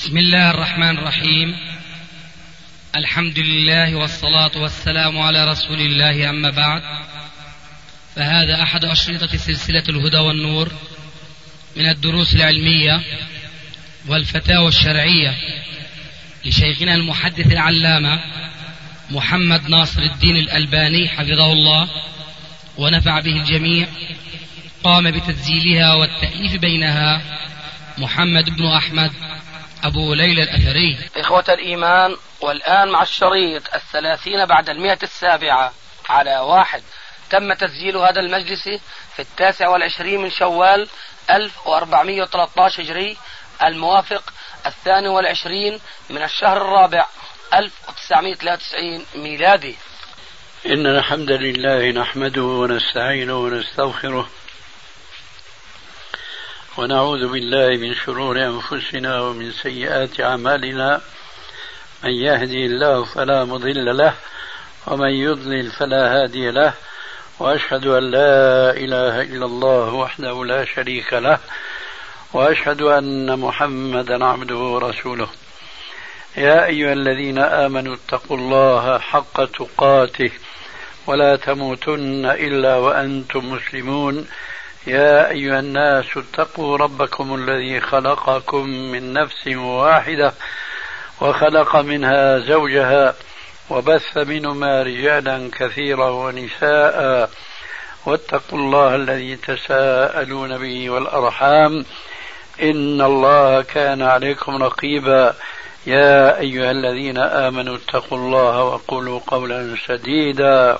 بسم الله الرحمن الرحيم. الحمد لله والصلاة والسلام على رسول الله، أما بعد، فهذا أحد أشرطة سلسلة الهدى والنور من الدروس العلمية والفتاوى الشرعية لشيخنا المحدث العلامة محمد ناصر الدين الألباني حفظه الله ونفع به الجميع. قام بتسجيلها والتأليف بينها محمد بن أحمد أبو ليلى الأثري. إخوة الإيمان، والآن مع الشريط 30 بعد 107 على 1. تم تسجيل هذا المجلس في 29 من شوال 1413 هجري، الموافق 22 من الشهر الرابع 1993 ميلادي. إن الحمد لله نحمده ونستعينه ونستغفره ونعوذ بالله من شرور أنفسنا ومن سيئات أعمالنا. من يهدي الله فلا مضل له ومن يضلل فلا هادي له، وأشهد أن لا إله إلا الله وحده لا شريك له، وأشهد أن محمدا عبده ورسوله. يا أيها الذين آمنوا اتقوا الله حق تقاته ولا تموتن إلا وأنتم مسلمون. يا أيها الناس اتقوا ربكم الذي خلقكم من نفس واحدة وخلق منها زوجها وبث منهما رجالا كثيرا ونساء، واتقوا الله الذي تساءلون به والأرحام إن الله كان عليكم رقيبا. يا أيها الذين آمنوا اتقوا الله وقولوا قولا سديدا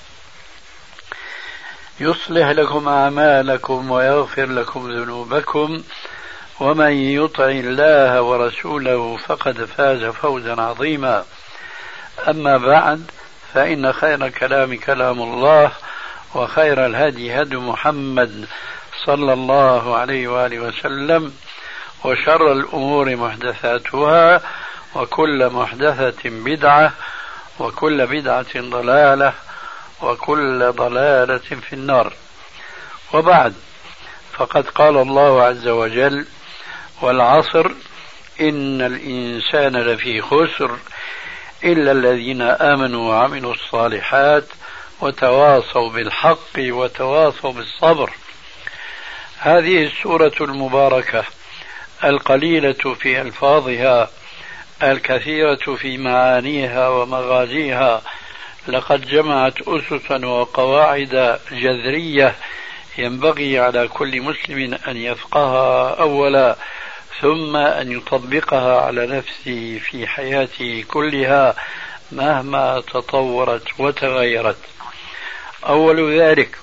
يصلح لكم أعمالكم ويغفر لكم ذنوبكم، ومن يطع الله ورسوله فقد فاز فوزا عظيما. أما بعد، فإن خير الكلام كلام الله، وخير الهدي هدي محمد صلى الله عليه وآله وسلم، وشر الأمور محدثاتها، وكل محدثة بدعة، وكل بدعة ضلالة، وكل ضلالة في النار. وبعد، فقد قال الله عز وجل: والعصر إن الإنسان لفي خسر إلا الذين آمنوا وعملوا الصالحات وتواصوا بالحق وتواصوا بالصبر. هذه السورة المباركة القليلة في ألفاظها الكثيرة في معانيها ومغازيها لقد جمعت أسسا وقواعد جذرية ينبغي على كل مسلم أن يفقهها أولا، ثم أن يطبقها على نفسه في حياته كلها مهما تطورت وتغيرت. أول ذلك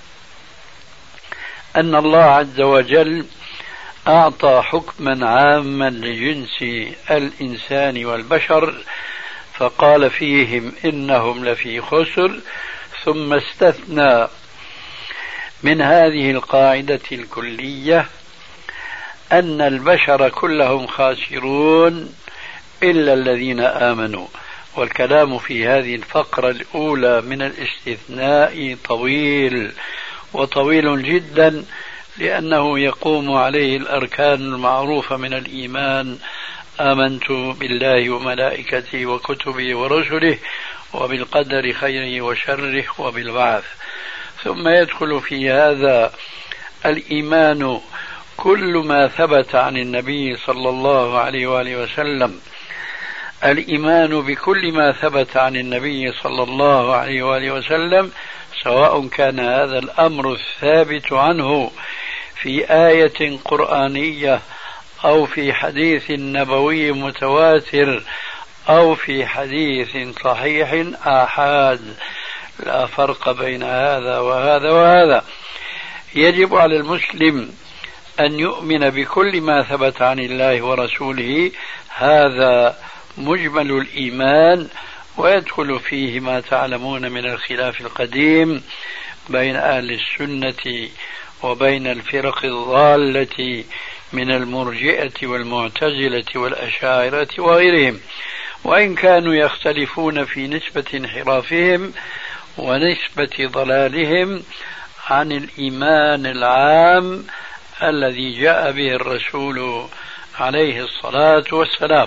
أن الله عز وجل أعطى حكما عاما لجنس الإنسان والبشر، فقال فيهم إنهم لفي خسر، ثم استثنى من هذه القاعدة الكلية أن البشر كلهم خاسرون إلا الذين آمنوا. والكلام في هذه الفقرة الأولى من الاستثناء طويل وطويل جدا، لأنه يقوم عليه الأركان المعروفة من الإيمان: آمنت بالله وملائكته وكتبه ورسله وبالقدر خيره وشره وبالبعث. ثم يدخل في هذا الإيمان كل ما ثبت عن النبي صلى الله عليه وآله وسلم، الإيمان بكل ما ثبت عن النبي صلى الله عليه وآله وسلم، سواء كان هذا الأمر الثابت عنه في آية قرآنية أو في حديث نبوي متواتر أو في حديث صحيح آحاد، لا فرق بين هذا وهذا وهذا. يجب على المسلم أن يؤمن بكل ما ثبت عن الله ورسوله، هذا مجمل الإيمان، ويدخل فيه ما تعلمون من الخلاف القديم بين أهل السنة وبين الفرق الضالة من المرجئة والمعتزلة والأشاعرة وغيرهم، وإن كانوا يختلفون في نسبة انحرافهم ونسبة ضلالهم عن الإيمان العام الذي جاء به الرسول عليه الصلاة والسلام.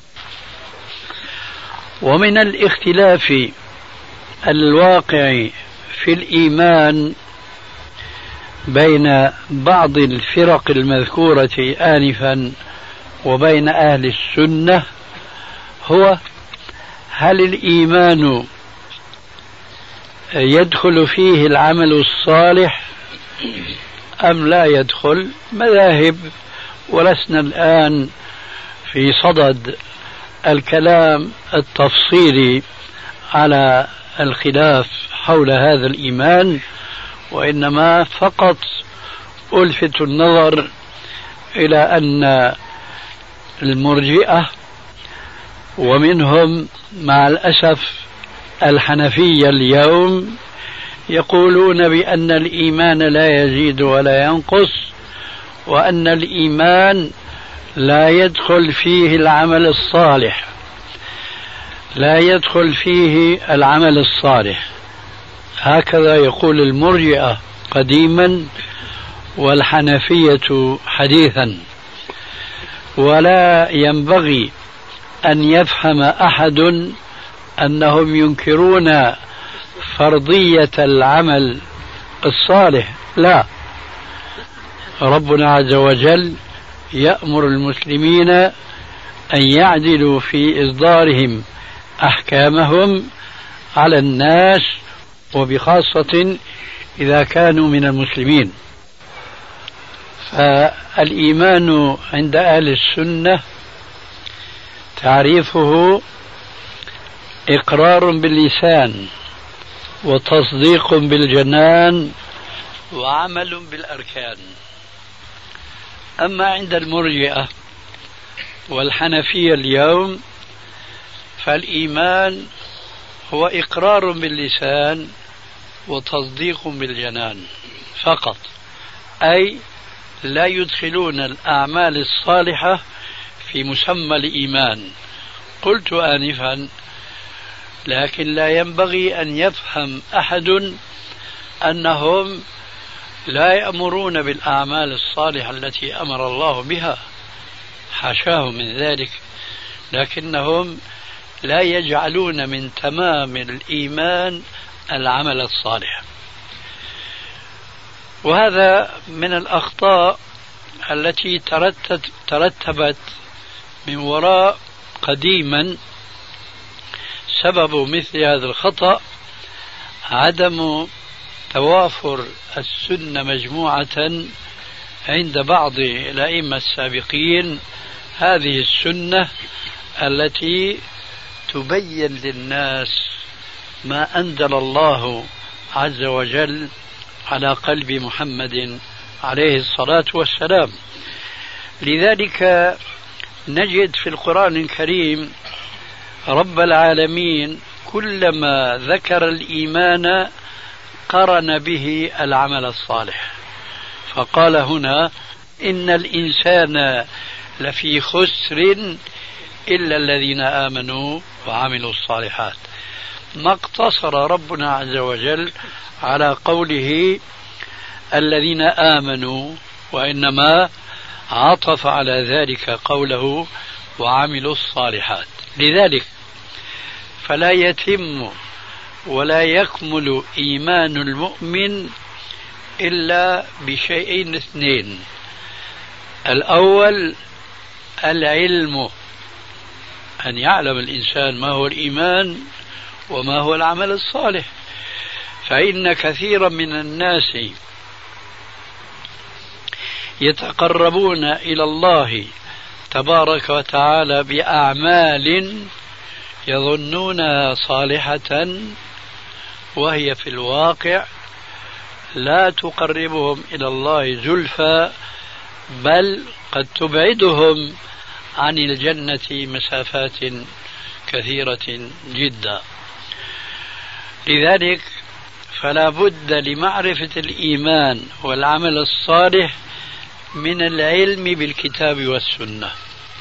ومن الاختلاف الواقع في الإيمان بين بعض الفرق المذكورة آنفا وبين أهل السنة هو هل الإيمان يدخل فيه العمل الصالح أم لا يدخل؟ مذاهب، ولسنا الآن في صدد الكلام التفصيلي على الخلاف حول هذا الإيمان، وإنما فقط ألفت النظر إلى أن المرجئة ومنهم مع الأسف الحنفية اليوم يقولون بأن الإيمان لا يزيد ولا ينقص، وأن الإيمان لا يدخل فيه العمل الصالح، لا يدخل فيه العمل الصالح. هكذا يقول المرجئة قديما والحنفية حديثا. ولا ينبغي أن يفهم أحد أنهم ينكرون فرضية العمل الصالح، لا، ربنا عز وجل يأمر المسلمين أن يعدلوا في إصدارهم أحكامهم على الناس، وبخاصة إذا كانوا من المسلمين. فالإيمان عند أهل السنة تعريفه إقرار باللسان وتصديق بالجنان وعمل بالأركان. أما عند المرجئة والحنفية اليوم فالإيمان هو إقرار باللسان وتصديق بالجنان فقط، أي لا يدخلون الأعمال الصالحة في مسمى الإيمان. قلت آنفا لكن لا ينبغي أن يفهم أحد أنهم لا يأمرون بالأعمال الصالحة التي أمر الله بها، حاشاه من ذلك، لكنهم لا يجعلون من تمام الإيمان العمل الصالح. وهذا من الأخطاء التي ترتبت من وراء قديما. سبب مثل هذا الخطأ عدم توافر السنة مجموعة عند بعض الأئمة السابقين، هذه السنة التي تبين للناس ما أنزل الله عز وجل على قلب محمد عليه الصلاة والسلام. لذلك نجد في القرآن الكريم رب العالمين كلما ذكر الإيمان قرن به العمل الصالح، فقال هنا إن الإنسان لفي خسر إلا الذين آمنوا وعملوا الصالحات. ما اقتصر ربنا عز وجل على قوله الذين آمنوا، وإنما عطف على ذلك قوله وعملوا الصالحات. لذلك فلا يتم ولا يكمل إيمان المؤمن إلا بشيئين اثنين: الأول العلم، أن يعلم الإنسان ما هو الإيمان وما هو العمل الصالح. فإن كثيرا من الناس يتقربون إلى الله تبارك وتعالى بأعمال يظنونها صالحة، وهي في الواقع لا تقربهم إلى الله زلفى، بل قد تبعدهم عن الجنة مسافات كثيرة جدا. لذلك فلا بد لمعرفة الإيمان والعمل الصالح من العلم بالكتاب والسنة.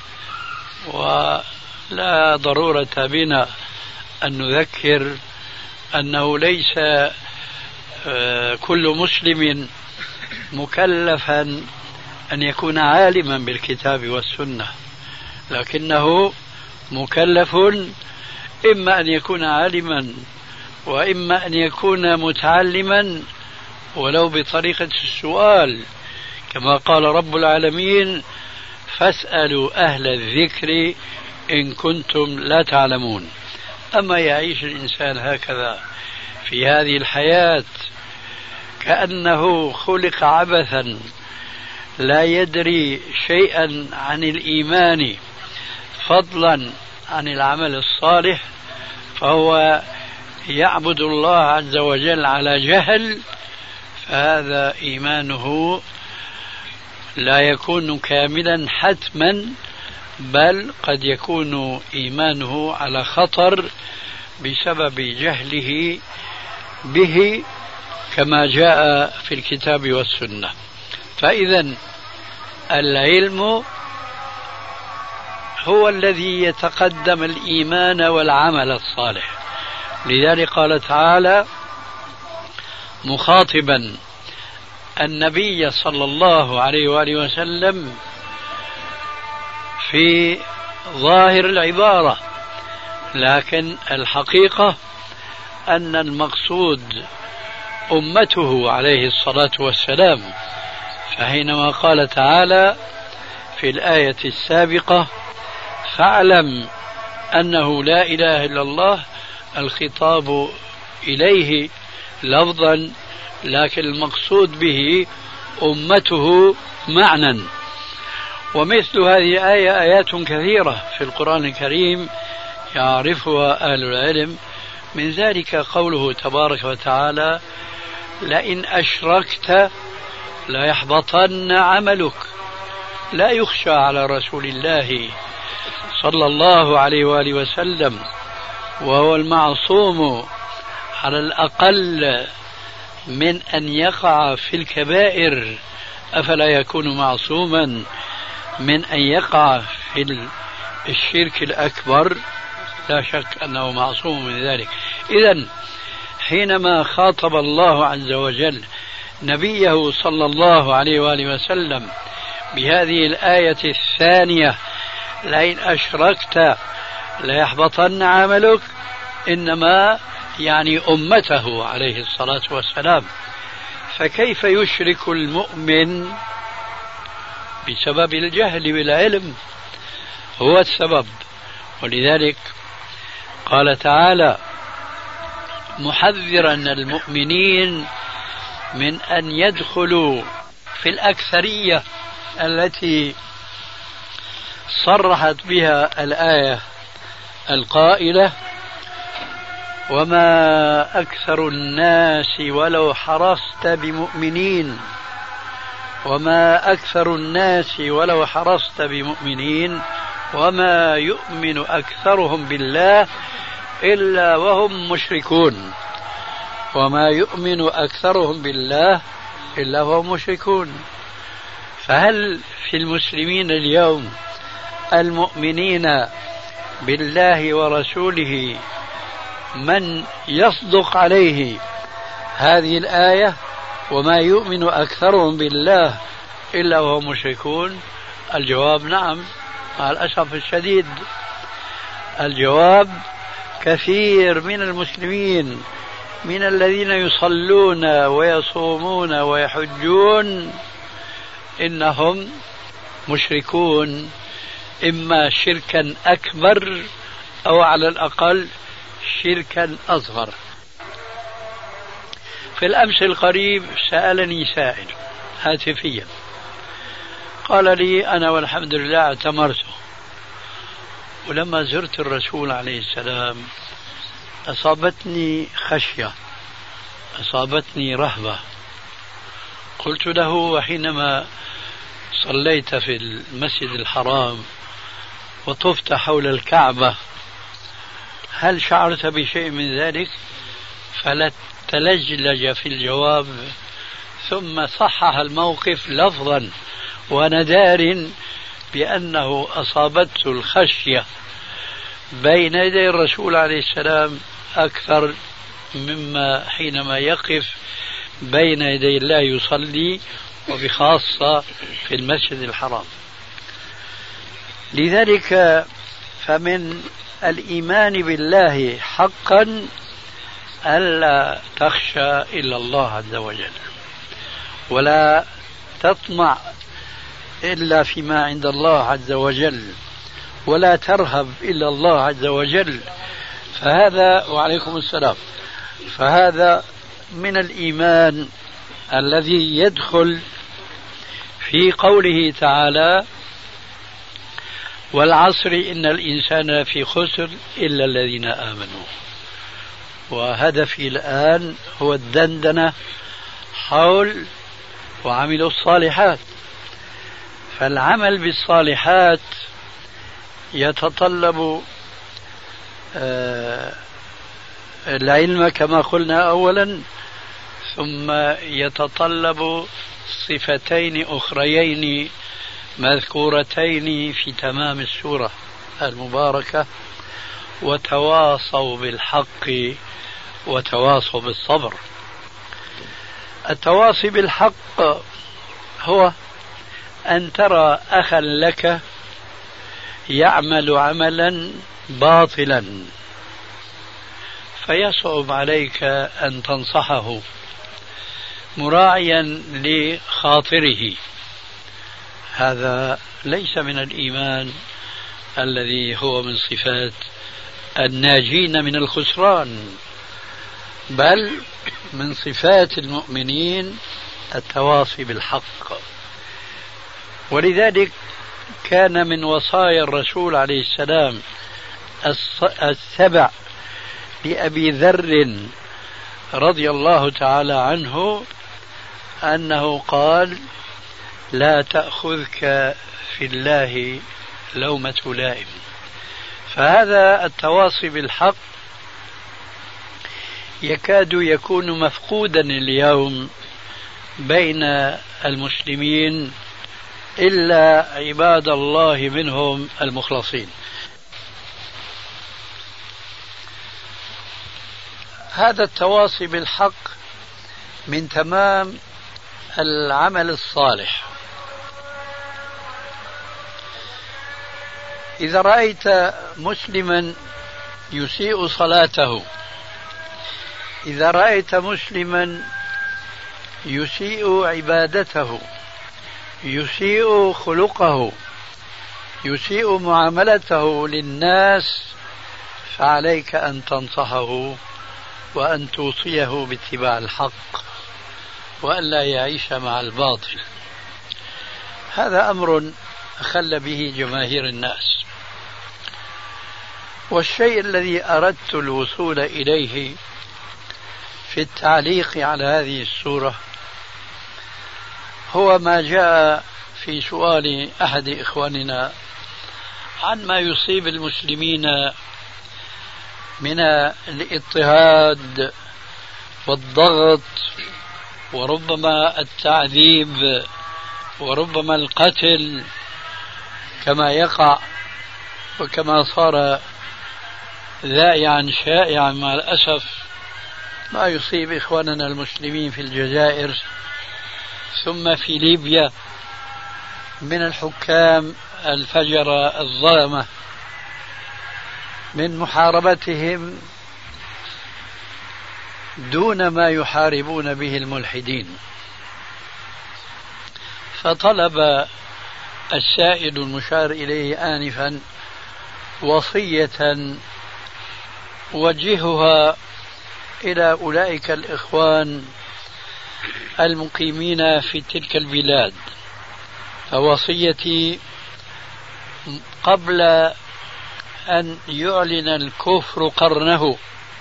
ولا ضرورة بنا أن نذكر أنه ليس كل مسلم مكلفا أن يكون عالما بالكتاب والسنة، لكنه مكلف إما أن يكون عالما وإما أن يكون متعلما ولو بطريقة السؤال، كما قال رب العالمين: فاسألوا أهل الذكر إن كنتم لا تعلمون. أما يعيش الإنسان هكذا في هذه الحياة كأنه خلق عبثا لا يدري شيئا عن الإيمان فضلا عن العمل الصالح، فهو يعبد الله عز وجل على جهل، فهذا إيمانه لا يكون كاملا حتما، بل قد يكون إيمانه على خطر بسبب جهله به، كما جاء في الكتاب والسنة. فإذا العلم هو الذي يتقدم الإيمان والعمل الصالح. لذلك قال تعالى مخاطبا النبي صلى الله عليه وآله وسلم في ظاهر العبارة، لكن الحقيقة أن المقصود أمته عليه الصلاة والسلام. فحينما قال تعالى في الآية السابقة: فاعلم أنه لا إله إلا الله، الخطاب إليه لفظا، لكن المقصود به أمته معنى. ومثل هذه الآية آيات كثيرة في القرآن الكريم يعرفها أهل العلم، من ذلك قوله تبارك وتعالى: لئن أشركت ليحبطن عملك. لا يخشى على رسول الله صلى الله عليه وآله وسلم، وهو المعصوم على الأقل من أن يقع في الكبائر، أفلا يكون معصوما من أن يقع في الشرك الأكبر؟ لا شك أنه معصوم من ذلك. إذن حينما خاطب الله عز وجل نبيه صلى الله عليه وآله وسلم بهذه الآية الثانية: لئن أشركت ليحبطن عملك، إنما يعني أمته عليه الصلاة والسلام. فكيف يشرك المؤمن بسبب الجهل بالعلم؟ هو السبب. ولذلك قال تعالى محذرا المؤمنين من أن يدخلوا في الأكثرية التي صرحت بها الآية القائلة: وما أكثر الناس ولو حرصت بمؤمنين، وما أكثر الناس ولو حرصت بمؤمنين، وما يؤمن أكثرهم بالله إلا وهم مشركون. وما يؤمن أكثرهم بالله إلا وهم مشركون. فهل في المسلمين اليوم المؤمنين بالله ورسوله من يصدق عليه هذه الآية: وما يؤمن أكثرهم بالله إلا وهم مشركون؟ الجواب نعم، مع الأسف الشديد. الجواب كثير من المسلمين من الذين يصلون ويصومون ويحجون إنهم مشركون، إما شركا أكبر أو على الأقل شركا أصغر. في الأمس القريب سألني سائل هاتفيا، قال لي: أنا والحمد لله اعتمرت، ولما زرت الرسول عليه السلام أصابتني خشية، أصابتني رهبة. قلت له: وحينما صليت في المسجد الحرام وطفت حول الكعبة هل شعرت بشيء من ذلك؟ فلتلجلج في الجواب، ثم صحح الموقف لفظا وندار بأنه أصابته الخشية بين يدي الرسول عليه السلام أكثر مما حينما يقف بين يدي الله يصلي وبخاصة في المسجد الحرام. لذلك فمن الإيمان بالله حقا ألا تخشى إلا الله عز وجل، ولا تطمع إلا فيما عند الله عز وجل، ولا ترهب إلا الله عز وجل. فهذا وعليكم السلام، فهذا من الإيمان الذي يدخل في قوله تعالى: والعصر إن الإنسان في خسر إلا الذين آمنوا. وهدفي الآن هو الدندنة حول وعملوا الصالحات. فالعمل بالصالحات يتطلب العلم كما قلنا أولا، ثم يتطلب صفتين أخريين مذكورتين في تمام السورة المباركة: وتواصوا بالحق وتواصوا بالصبر. التواصي بالحق هو أن ترى أخا لك يعمل عملا باطلا فيصعب عليك أن تنصحه مراعيا لخاطره. هذا ليس من الإيمان الذي هو من صفات الناجين من الخسران، بل من صفات المؤمنين التواصي بالحق. ولذلك كان من وصايا الرسول عليه السلام السبع لأبي ذر رضي الله تعالى عنه أنه قال: لا تأخذك في الله لومة لائم. فهذا التواصي بالحق يكاد يكون مفقودا اليوم بين المسلمين إلا عباد الله منهم المخلصين. هذا التواصي بالحق من تمام العمل الصالح. إذا رأيت مسلما يسيء صلاته، إذا رأيت مسلما يسيء عبادته، يسيء خلقه، يسيء معاملته للناس، فعليك أن تنصحه وأن توصيه باتباع الحق وأن لا يعيش مع الباطل. هذا أمر أخل به جماهير الناس. والشيء الذي أردت الوصول إليه في التعليق على هذه السورة هو ما جاء في سؤال أحد إخواننا عن ما يصيب المسلمين من الاضطهاد والضغط وربما التعذيب وربما القتل كما يقع وكما صار ذائعا شائعا مع الأسف ما يصيب إخواننا المسلمين في الجزائر ثم في ليبيا من الحكام الفجرة الظلمة من محاربتهم دون ما يحاربون به الملحدين. فطلب السائل المشار إليه آنفا وصية وجهها إلى أولئك الإخوان المقيمين في تلك البلاد. فوصيتي قبل أن يعلن الكفر قرنه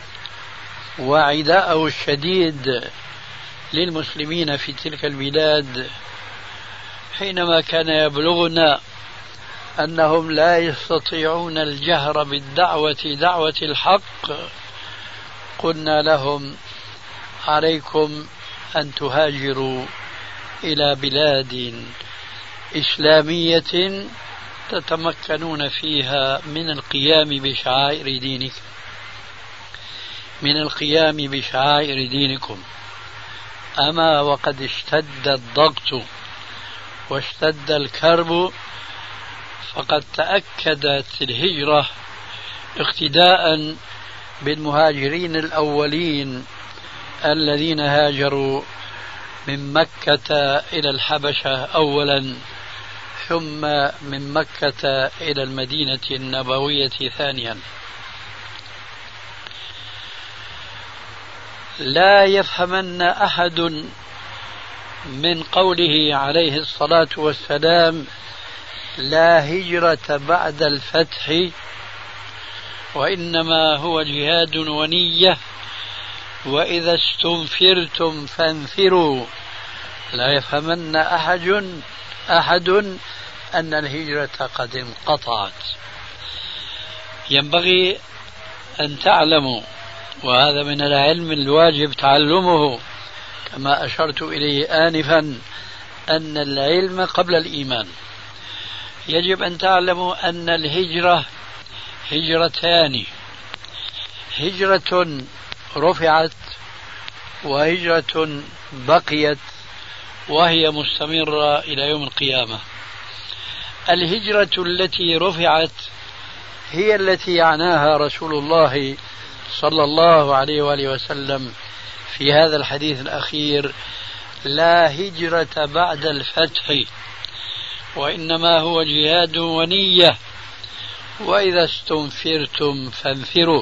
وعداءه الشديد للمسلمين في تلك البلاد، حينما كان يبلغنا أنهم لا يستطيعون الجهر بالدعوة دعوة الحق، قلنا لهم: عليكم أن تهاجروا إلى بلاد إسلامية تتمكنون فيها من القيام بشعائر دينكم، أما وقد اشتد الضغط واشتد الكرب فقد تأكدت الهجرة اقتداء بالمهاجرين الأولين الذين هاجروا من مكة إلى الحبشة أولا ثم من مكة إلى المدينة النبوية ثانيا. لا يفهمن أحد من قوله عليه الصلاة والسلام لا هجرة بعد الفتح وإنما هو جهاد ونية وإذا استنفرتم فانفروا، لا يفهمن أحد أن الهجرة قد انقطعت. ينبغي أن تعلموا، وهذا من العلم الواجب تعلمه كما أشرت إليه آنفا، أن العلم قبل الإيمان. يجب أن تعلموا أن الهجرة هجرتان، هجرة رفعت وهجرة بقيت وهي مستمرة إلى يوم القيامة. الهجرة التي رفعت هي التي يعناها رسول الله صلى الله عليه وآله وسلم في هذا الحديث الأخير: لا هجرة بعد الفتح وإنما هو جهاد ونية وإذا استنفرتم فانفروا.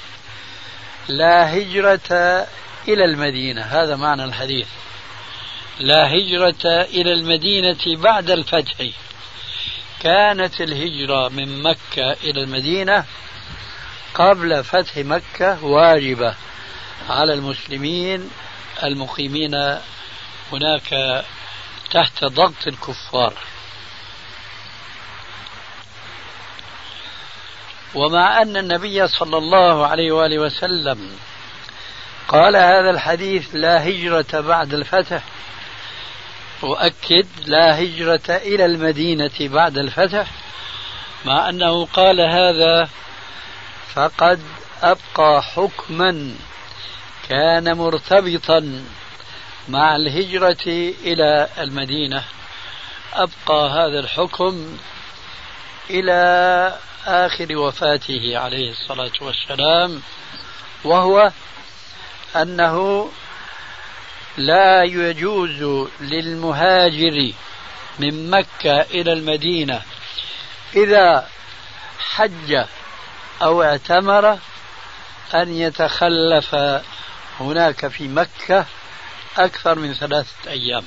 لا هجرة إلى المدينة، هذا معنى الحديث. لا هجرة إلى المدينة بعد الفتح. كانت الهجرة من مكة إلى المدينة قبل فتح مكة واجبة على المسلمين المقيمين هناك تحت ضغط الكفار. ومع أن النبي صلى الله عليه وآله وسلم قال هذا الحديث لا هجرة بعد الفتح، وأكد لا هجرة إلى المدينة بعد الفتح، مع أنه قال هذا فقد أبقى حكما كان مرتبطا مع الهجرة إلى المدينة، أبقى هذا الحكم إلى آخر وفاته عليه الصلاة والسلام، وهو أنه لا يجوز للمهاجر من مكة إلى المدينة إذا حج أو اعتمر أن يتخلف هناك في مكة أكثر من 3 أيام،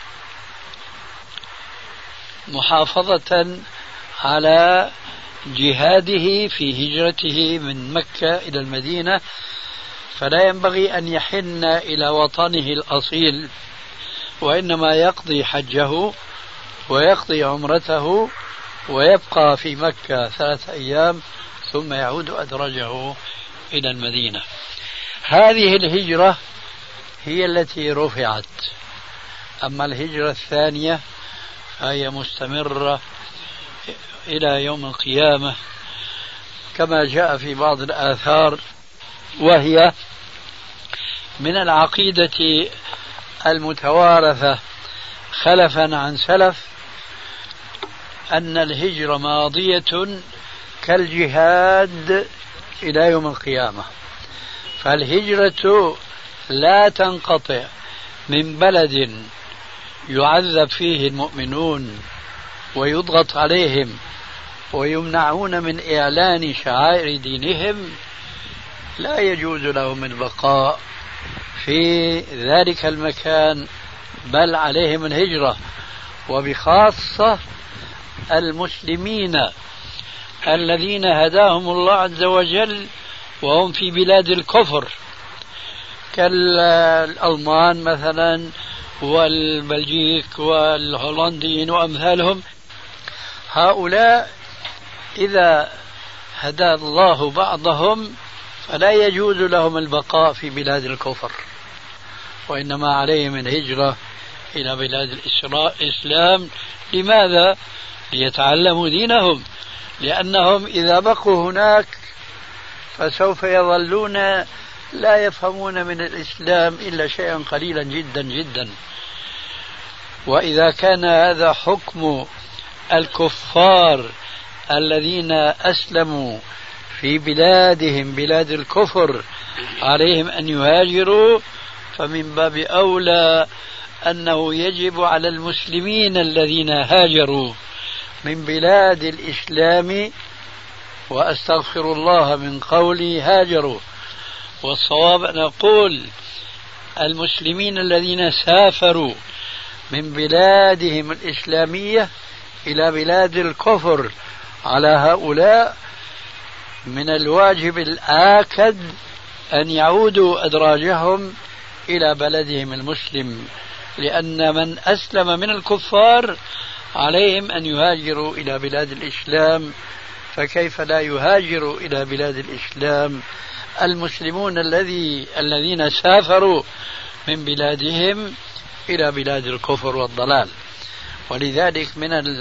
محافظة على جهاده في هجرته من مكة إلى المدينة. فلا ينبغي أن يحن إلى وطنه الأصيل، وإنما يقضي حجه ويقضي عمرته ويبقى في مكة 3 أيام ثم يعود أدرجه إلى المدينة. هذه الهجرة هي التي رفعت. أما الهجرة الثانية فهي مستمرة إلى يوم القيامة كما جاء في بعض الآثار، وهي من العقيدة المتوارثة خلفا عن سلف أن الهجرة ماضية كالجهاد إلى يوم القيامة. فالهجرة لا تنقطع من بلد يعذب فيه المؤمنون ويضغط عليهم ويمنعون من إعلان شعائر دينهم، لا يجوز لهم البقاء في ذلك المكان، بل عليهم الهجرة. وبخاصة المسلمين الذين هداهم الله عز وجل وهم في بلاد الكفر كالألمان مثلا والبلجيك والهولنديين وأمثالهم، هؤلاء إذا هدى الله بعضهم فلا يجوز لهم البقاء في بلاد الكفر، وإنما عليهم الهجرة إلى بلاد الإسلام. لماذا؟ ليتعلموا دينهم، لأنهم إذا بقوا هناك فسوف يظلون لا يفهمون من الإسلام إلا شيئا قليلا جدا جدا. وإذا كان هذا حكم الكفار الذين أسلموا في بلادهم بلاد الكفر عليهم أن يهاجروا، فمن باب أولى أنه يجب على المسلمين الذين هاجروا من بلاد الإسلام، وأستغفر الله من قولي هاجروا، والصواب أن أقول المسلمين الذين سافروا من بلادهم الإسلامية إلى بلاد الكفر، على هؤلاء من الواجب الآكد أن يعودوا أدراجهم إلى بلدهم المسلم، لأن من أسلم من الكفار عليهم أن يهاجروا إلى بلاد الإسلام، فكيف لا يهاجروا إلى بلاد الإسلام المسلمون الذين سافروا من بلادهم إلى بلاد الكفر والضلال. ولذلك من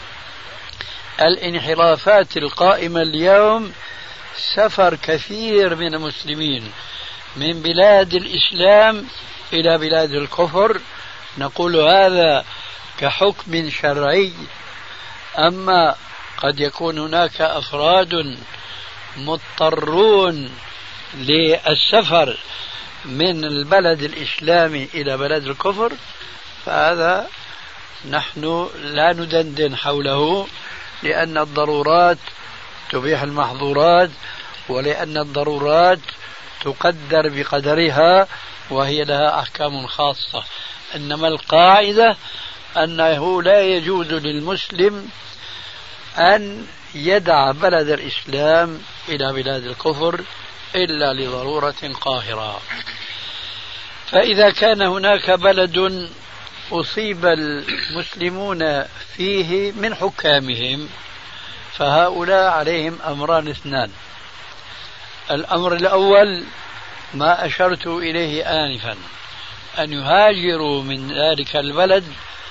الانحرافات القائمة اليوم سفر كثير من المسلمين من بلاد الإسلام إلى بلاد الكفر. نقول هذا كحكم شرعي، أما قد يكون هناك أفراد مضطرون للسفر من البلد الإسلامي إلى بلد الكفر، فهذا نحن لا ندندن حوله، لأن الضرورات تبيح المحظورات، ولأن الضرورات تقدر بقدرها وهي لها أحكام خاصة. إنما القاعدة أنه لا يجوز للمسلم أن يدع بلد الإسلام إلى بلاد الكفر إلا لضرورة قاهرة. فإذا كان هناك بلد أصيب المسلمون فيه من حكامهم، فهؤلاء عليهم أمران اثنان. الأمر الأول ما أشرت إليه آنفا، أن يهاجروا من ذلك البلد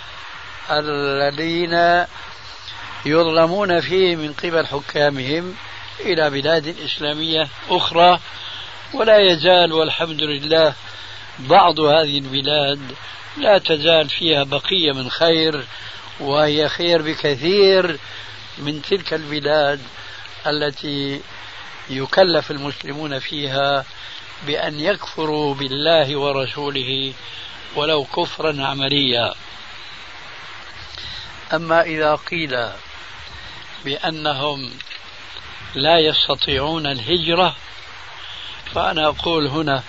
الذين يظلمون فيه من قبل حكامهم إلى بلاد إسلامية أخرى. ولا يزال والحمد لله بعض هذه البلاد لا تزال فيها بقية من خير، وهي خير بكثير من تلك البلاد التي يكلف المسلمون فيها بأن يكفروا بالله ورسوله ولو كفرا عمليا. أما إذا قيل بأنهم لا يستطيعون الهجرة، فأنا أقول هنا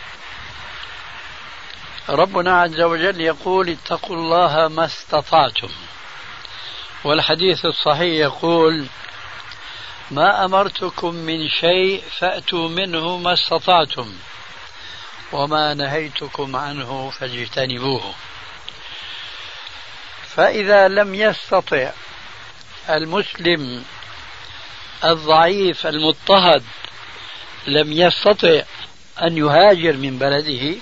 ربنا عز وجل يقول اتقوا الله ما استطعتم، والحديث الصحيح يقول ما أمرتكم من شيء فأتوا منه ما استطعتم وما نهيتكم عنه فاجتنبوه. فإذا لم يستطع المسلم الضعيف المضطهد لم يستطع أن يهاجر من بلده،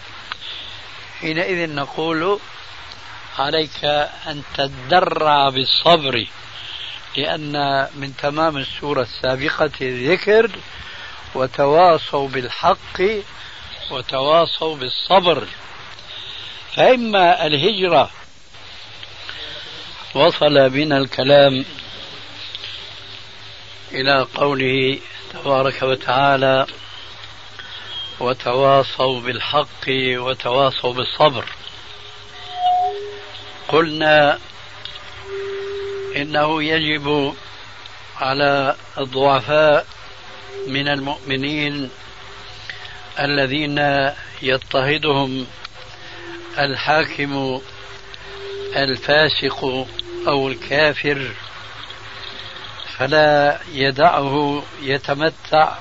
حينئذ نقول عليك أن تتدرع بالصبر، لأن من تمام السورة السابقة الذكر وتواصوا بالحق وتواصوا بالصبر. فإما الهجرة وصل بنا الكلام إلى قوله تبارك وتعالى وتواصوا بالحق وتواصوا بالصبر. قلنا إنه يجب على الضعفاء من المؤمنين الذين يضطهدهم الحاكم الفاسق أو الكافر فلا يدعه يتمتع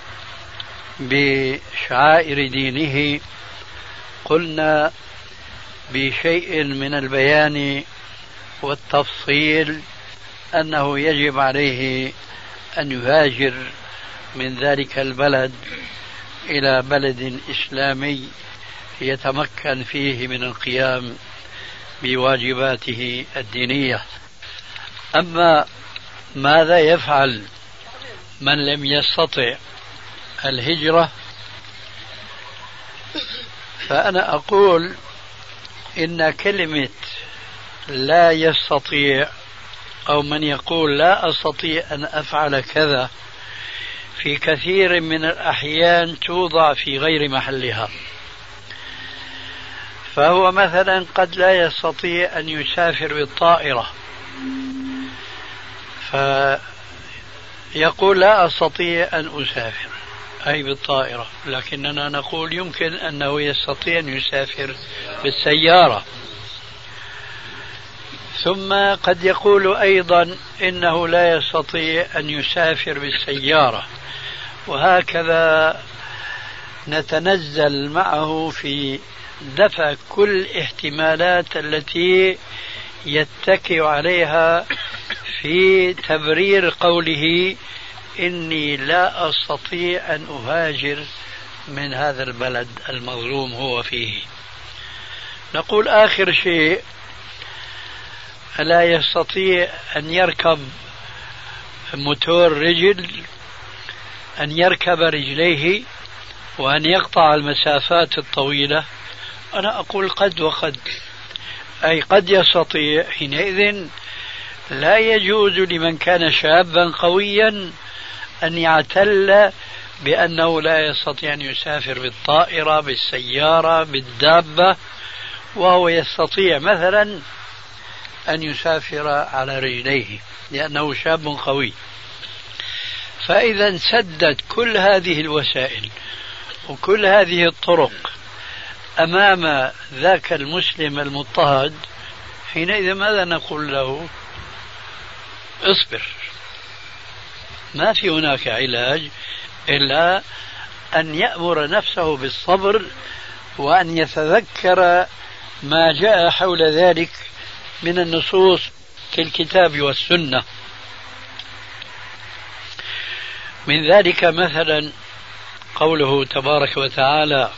بشعائر دينه، قلنا بشيء من البيان والتفصيل أنه يجب عليه أن يهاجر من ذلك البلد إلى بلد إسلامي يتمكن فيه من القيام بواجباته الدينية. أما ماذا يفعل من لم يستطع الهجرة؟ فأنا أقول إن كلمة لا يستطيع أو من يقول لا أستطيع أن أفعل كذا في كثير من الأحيان توضع في غير محلها. فهو مثلا قد لا يستطيع أن يسافر بالطائرة فيقول لا أستطيع أن أسافر أي بالطائرة، لكننا نقول يمكن أنه يستطيع أن يسافر بالسيارة. ثم قد يقول أيضا إنه لا يستطيع أن يسافر بالسيارة، وهكذا نتنزل معه في دفع كل الاحتمالات التي يتكئ عليها في تبرير قوله إني لا أستطيع أن أهاجر من هذا البلد المظلوم هو فيه. نقول آخر شيء لا يستطيع أن يركب موتور رجل، أن يركب رجليه وأن يقطع المسافات الطويلة. أنا أقول قد وقد، أي قد يستطيع. حينئذ لا يجوز لمن كان شابا قويا أن يعتل بأنه لا يستطيع أن يسافر بالطائرة بالسيارة بالدابة، وهو يستطيع مثلا أن يسافر على رجليه لأنه شاب قوي. فإذا سدت كل هذه الوسائل وكل هذه الطرق أمام ذاك المسلم المضطهد، حينئذ ماذا نقول له؟ اصبر، ما في هناك علاج إلا أن يأمر نفسه بالصبر وأن يتذكر ما جاء حول ذلك من النصوص في الكتاب والسنة. من ذلك مثلا قوله تبارك وتعالى: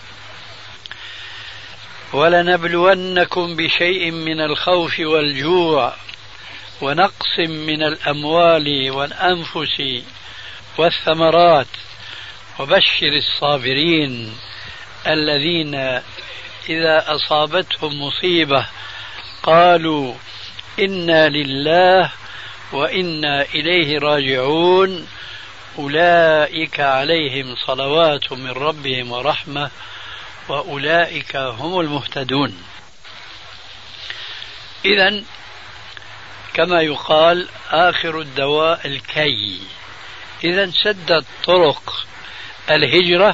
ولنبلونكم بشيء من الخوف والجوع ونقص من الأموال والأنفس والثمرات وبشر الصابرين الذين إذا أصابتهم مصيبة قالوا إنا لله وإنا إليه راجعون أولئك عليهم صلوات من ربهم ورحمة وأولئك هم المهتدون. إذن كما يقال آخر الدواء الكي. إذن سدت طرق الهجرة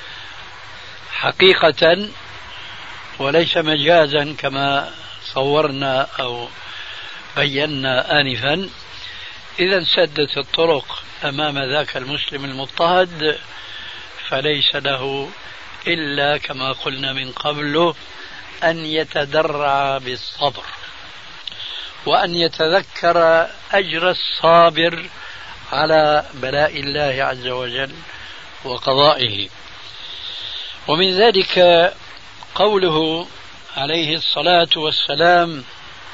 حقيقة وليس مجازا كما صورنا أو بينا آنفا. إذن سدت الطرق أمام ذاك المسلم المضطهد، فليس له إلا كما قلنا من قبل أن يتدرع بالصبر وأن يتذكر أجر الصابر على بلاء الله عز وجل وقضائه. ومن ذلك قوله عليه الصلاة والسلام: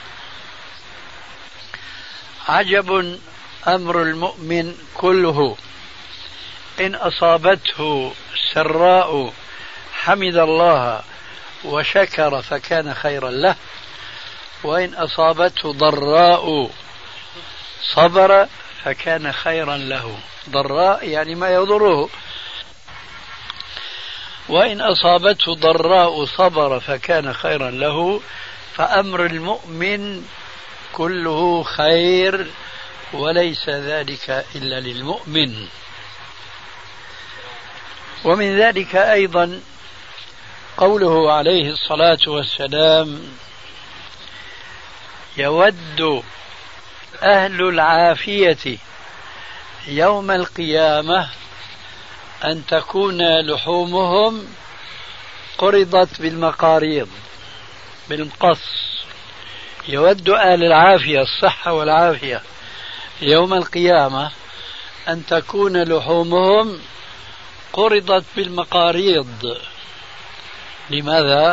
عجب أمر المؤمن كله إن أصابته سراء حمد الله وشكر فكان خيرا له، وإن أصابته ضراء صبر فكان خيرا له. ضراء يعني ما يضره. وإن أصابته ضراء صبر فكان خيرا له. فأمر المؤمن كله خير وليس ذلك إلا للمؤمن. ومن ذلك أيضا قوله عليه الصلاة والسلام: يود أهل العافية يوم القيامة أن تكون لحومهم قرضت بالمقاريض بالمقص. يود أهل العافية الصحة والعافية يوم القيامة أن تكون لحومهم قرضت بالمقاريض. لماذا؟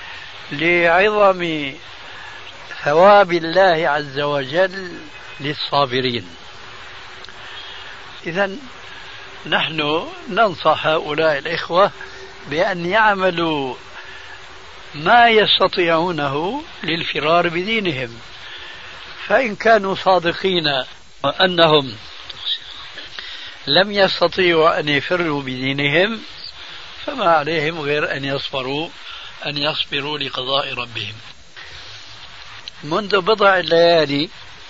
لعظم ثواب الله عز وجل للصابرين. إذن نحن ننصح هؤلاء الإخوة بأن يعملوا ما يستطيعونه للفرار بدينهم. فإن كانوا صادقين وأنهم لم يستطيعوا أن يفروا بدينهم فما عليهم غير أن يصبروا لقضاء ربهم. منذ بضع ليالي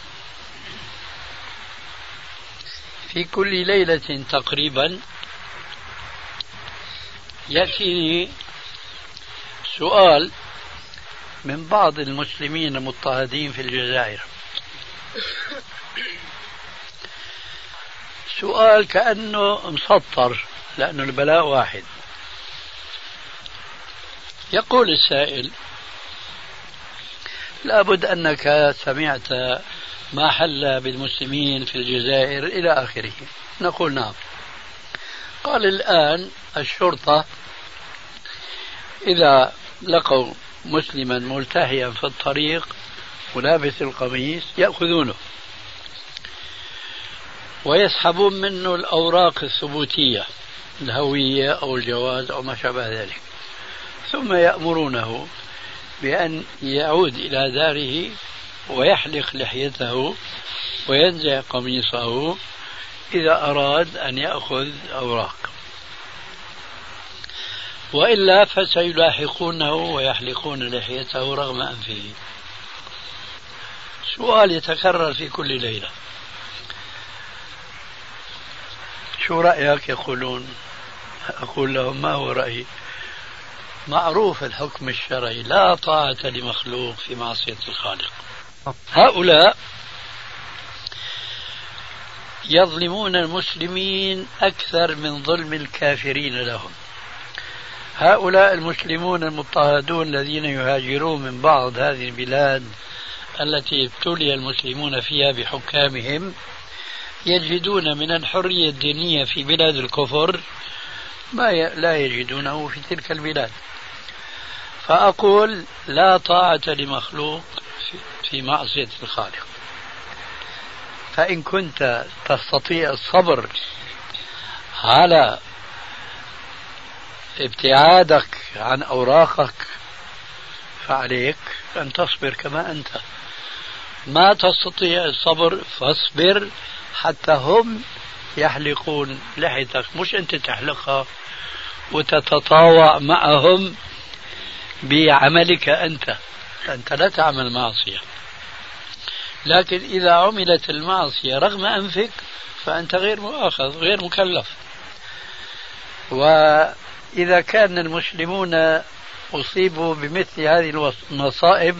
في كل ليلة تقريبا يأتيني سؤال من بعض المسلمين المضطهدين في الجزائر، سؤال كأنه مسطر لأنه البلاء واحد. يقول السائل: لابد أنك سمعت ما حل بالمسلمين في الجزائر إلى آخره. نقول نعم. قال: الآن الشرطة إذا لقوا مسلما ملتحيا في الطريق ولابس القميص يأخذونه ويسحبون منه الأوراق الثبوتية، الهوية أو الجواز أو ما شابه ذلك، ثم يأمرونه بأن يعود إلى داره ويحلق لحيته وينزع قميصه إذا أراد أن يأخذ أوراق، وإلا فسيلاحقونه ويحلقون لحيته رغم أنفه. سؤال يتكرر في كل ليلة. شو رأيك؟ يقولون. أقول لهم: ما هو رأيي؟ معروف الحكم الشرعي، لا طاعة لمخلوق في معصية الخالق. هؤلاء يظلمون المسلمين أكثر من ظلم الكافرين لهم. هؤلاء المسلمون المضطهدون الذين يهاجرون من بعض هذه البلاد التي ابتلي المسلمون فيها بحكامهم يجدون من الحرية الدينية في بلاد الكفر ما لا يجدونه في تلك البلاد. فأقول: لا طاعة لمخلوق في معصية الخالق. فإن كنت تستطيع الصبر على ابتعادك عن أوراقك فعليك أن تصبر كما أنت. ما تستطيع الصبر فاصبر حتى هم يحلقون لحيتك، مش أنت تحلقها وتتطاوع معهم بعملك أنت لا تعمل معصية. لكن إذا عملت المعصية رغم أنفك فأنت غير مؤاخذ، غير مكلف. وإذا كان المسلمون أصيبوا بمثل هذه المصائب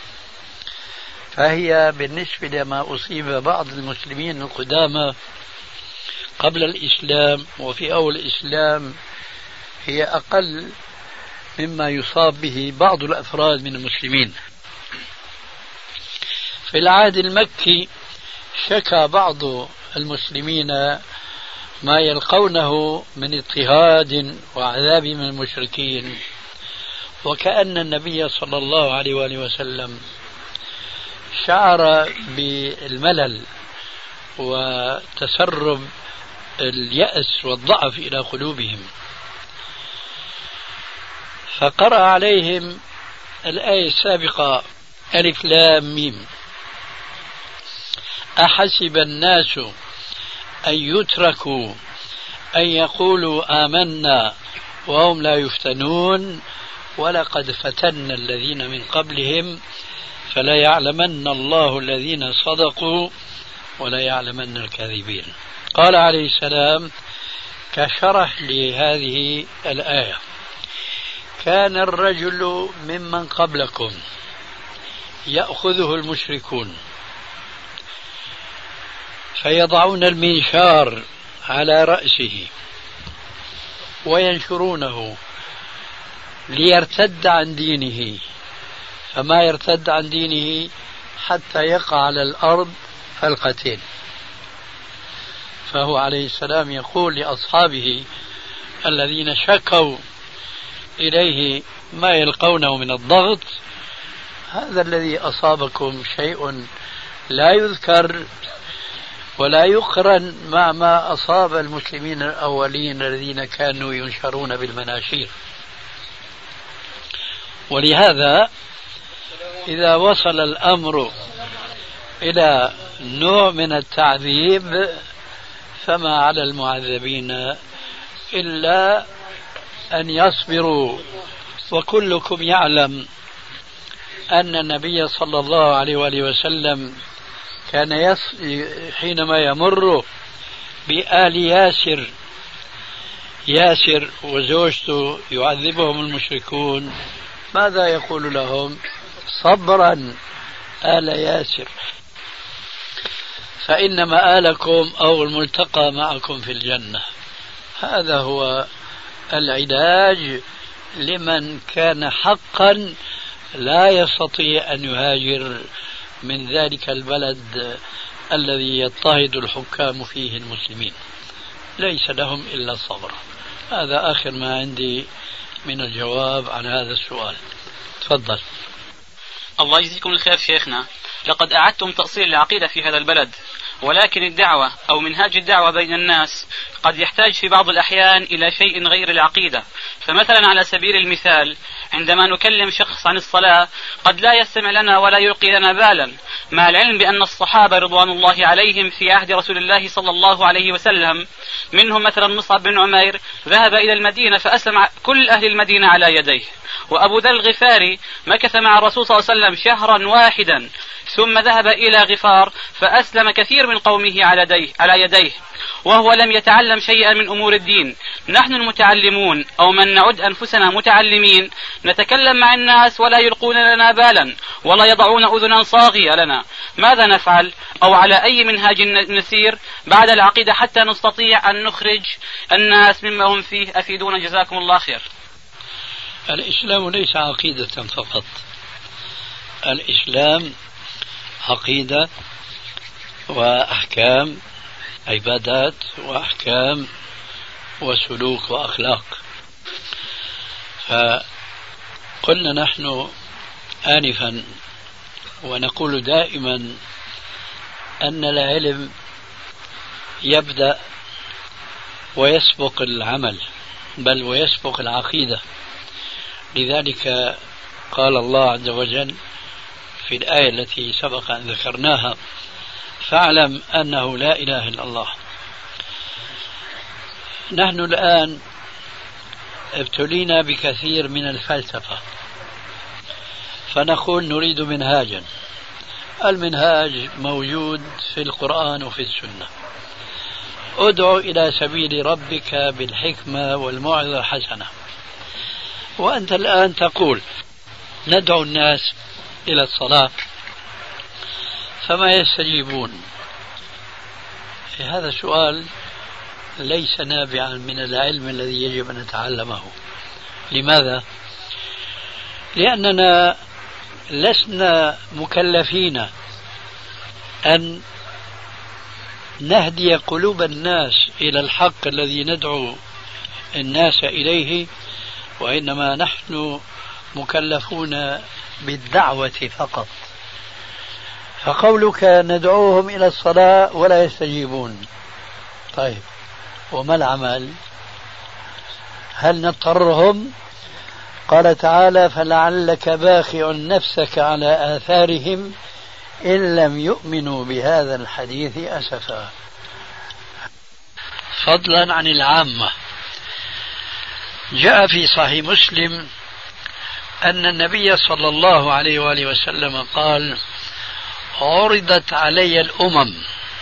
فهي بالنسبة لما أصيب بعض المسلمين القدامى قبل الإسلام وفي أول الإسلام هي أقل مما يصاب به بعض الأفراد من المسلمين. في العهد المكي شكى بعض المسلمين ما يلقونه من اضطهاد وعذاب من المشركين، وكأن النبي صلى الله عليه وآله وسلم شعر بالملل وتسرب اليأس والضعف إلى قلوبهم، فقرأ عليهم الآية السابقة: ألف لام ميم أحسب الناس أن يتركوا أن يقولوا آمنا وهم لا يفتنون ولقد فتنا الذين من قبلهم فلا يعلمن الله الذين صدقوا ولا يعلمن الكاذبين. قال عليه السلام كشرح لهذه الآية: كان الرجل ممن قبلكم يأخذه المشركون فيضعون المنشار على رأسه وينشرونه ليرتد عن دينه، فما يرتد عن دينه حتى يقع على الأرض فلقتين. فهو عليه السلام يقول لأصحابه الذين شكوا إليه ما يلقونه من الضغط: هذا الذي أصابكم شيء لا يذكر ولا يقرن مع ما أصاب المسلمين الأولين الذين كانوا ينشرون بالمناشير. ولهذا إذا وصل الأمر إلى نوع من التعذيب فما على المعذبين إلا أن يصبروا. وكلكم يعلم أن النبي صلى الله عليه وآله وسلم كان حينما يمر بآل ياسر وزوجته يعذبهم المشركون ماذا يقول لهم؟ صبرا آل ياسر فإن مآلكم أو الملتقى معكم في الجنة. هذا هو العلاج لمن كان حقا لا يستطيع أن يهاجر من ذلك البلد الذي يضطهد الحكام فيه المسلمين، ليس لهم إلا الصبر. هذا آخر ما عندي من الجواب عن هذا السؤال. تفضل. الله يجزيكم الخير شيخنا، لقد أعدتم تأصيل العقيدة في هذا البلد، ولكن الدعوة أو منهاج الدعوة بين الناس قد يحتاج في بعض الأحيان إلى شيء غير العقيدة. فمثلا على سبيل المثال عندما نكلم شخص عن الصلاة قد لا يستمع لنا ولا يلقي لنا بالا، مع العلم بأن الصحابة رضوان الله عليهم في عهد رسول الله صلى الله عليه وسلم منهم مثلا مصعب بن عمير ذهب إلى المدينة فأسلم كل أهل المدينة على يديه، وأبو ذر الغفاري مكث مع الرسول صلى الله عليه وسلم شهرا واحدا ثم ذهب إلى غفار فأسلم كثير من قومه على يديه وهو لم يتعلم شيئا من أمور الدين. نحن المتعلمون أو من نعد أنفسنا متعلمين نتكلم مع الناس ولا يلقون لنا بالا ولا يضعون أذنا صاغية لنا. ماذا نفعل أو على أي منهاج نسير بعد العقيدة حتى نستطيع أن نخرج الناس مما هم فيه؟ أفيدونا جزاكم الله خير. الإسلام ليس عقيدة فقط، الإسلام عقيدة وأحكام، عبادات وأحكام وسلوك وأخلاق. فقلنا نحن آنفا ونقول دائما أن العلم يبدأ ويسبق العمل بل ويسبق العقيدة. لذلك قال الله عز وجل في الآية التي سبق أن ذكرناها: فاعلم أنه لا إله إلا الله. نحن الآن ابتلينا بكثير من الفلسفة فنقول نريد منهاجا. المنهاج موجود في القرآن وفي السنة: ادع إلى سبيل ربك بالحكمة والموعظة الحسنة. وأنت الآن تقول ندعو الناس إلى الصلاة فما يستجيبون. هذا السؤال ليس نابعا من العلم الذي يجب أن نتعلمه. لماذا؟ لأننا لسنا مكلفين أن نهدي قلوب الناس إلى الحق الذي ندعو الناس إليه، وإنما نحن مكلفون بالدعوة فقط. فقولك ندعوهم إلى الصلاة ولا يستجيبون، طيب وما العمل؟ هل نضطرهم؟ قال تعالى: فلعلك باخع نفسك على آثارهم إن لم يؤمنوا بهذا الحديث أسفا. فضلا عن العامة، جاء في صحيح مسلم أن النبي صلى الله عليه وآله وسلم قال: عرضت علي الأمم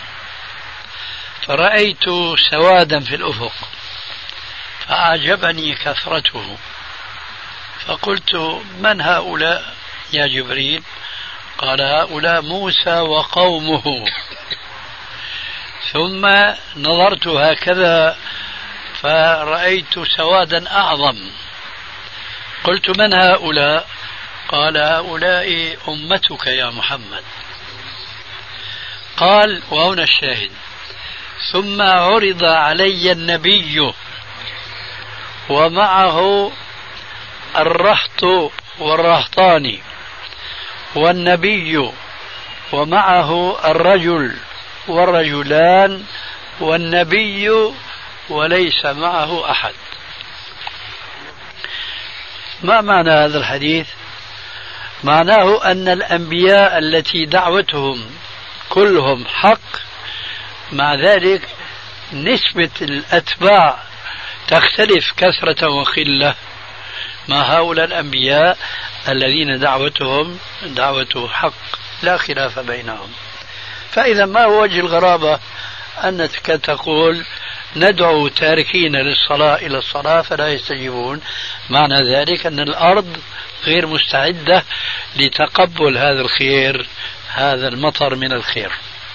فرأيت سوادا في الأفق فأعجبني كثرته، فقلت: من هؤلاء يا جبريل؟ قال: هؤلاء موسى وقومه. ثم نظرت هكذا فرأيت سوادا أعظم، قلت: من هؤلاء؟ قال: هؤلاء أمتك يا محمد. قال، وهنا الشاهد: ثم عرض علي النبي ومعه الرهط والرهطان، والنبي ومعه الرجل والرجلان، والنبي وليس معه أحد. ما معنى هذا الحديث؟ معناه أن الأنبياء التي دعوتهم كلهم حق، مع ذلك نسبة الأتباع تختلف كثرة وقلة مع هؤلاء الأنبياء الذين دعوتهم دعوة حق لا خلاف بينهم. فإذا ما هو وجه الغرابة أنك تقول ندعو تاركين للصلاة إلى الصلاة فلا يستجيبون؟ معنى ذلك أن الأرض غير مستعدة لتقبل هذا الخير، هذا المطر من الخير.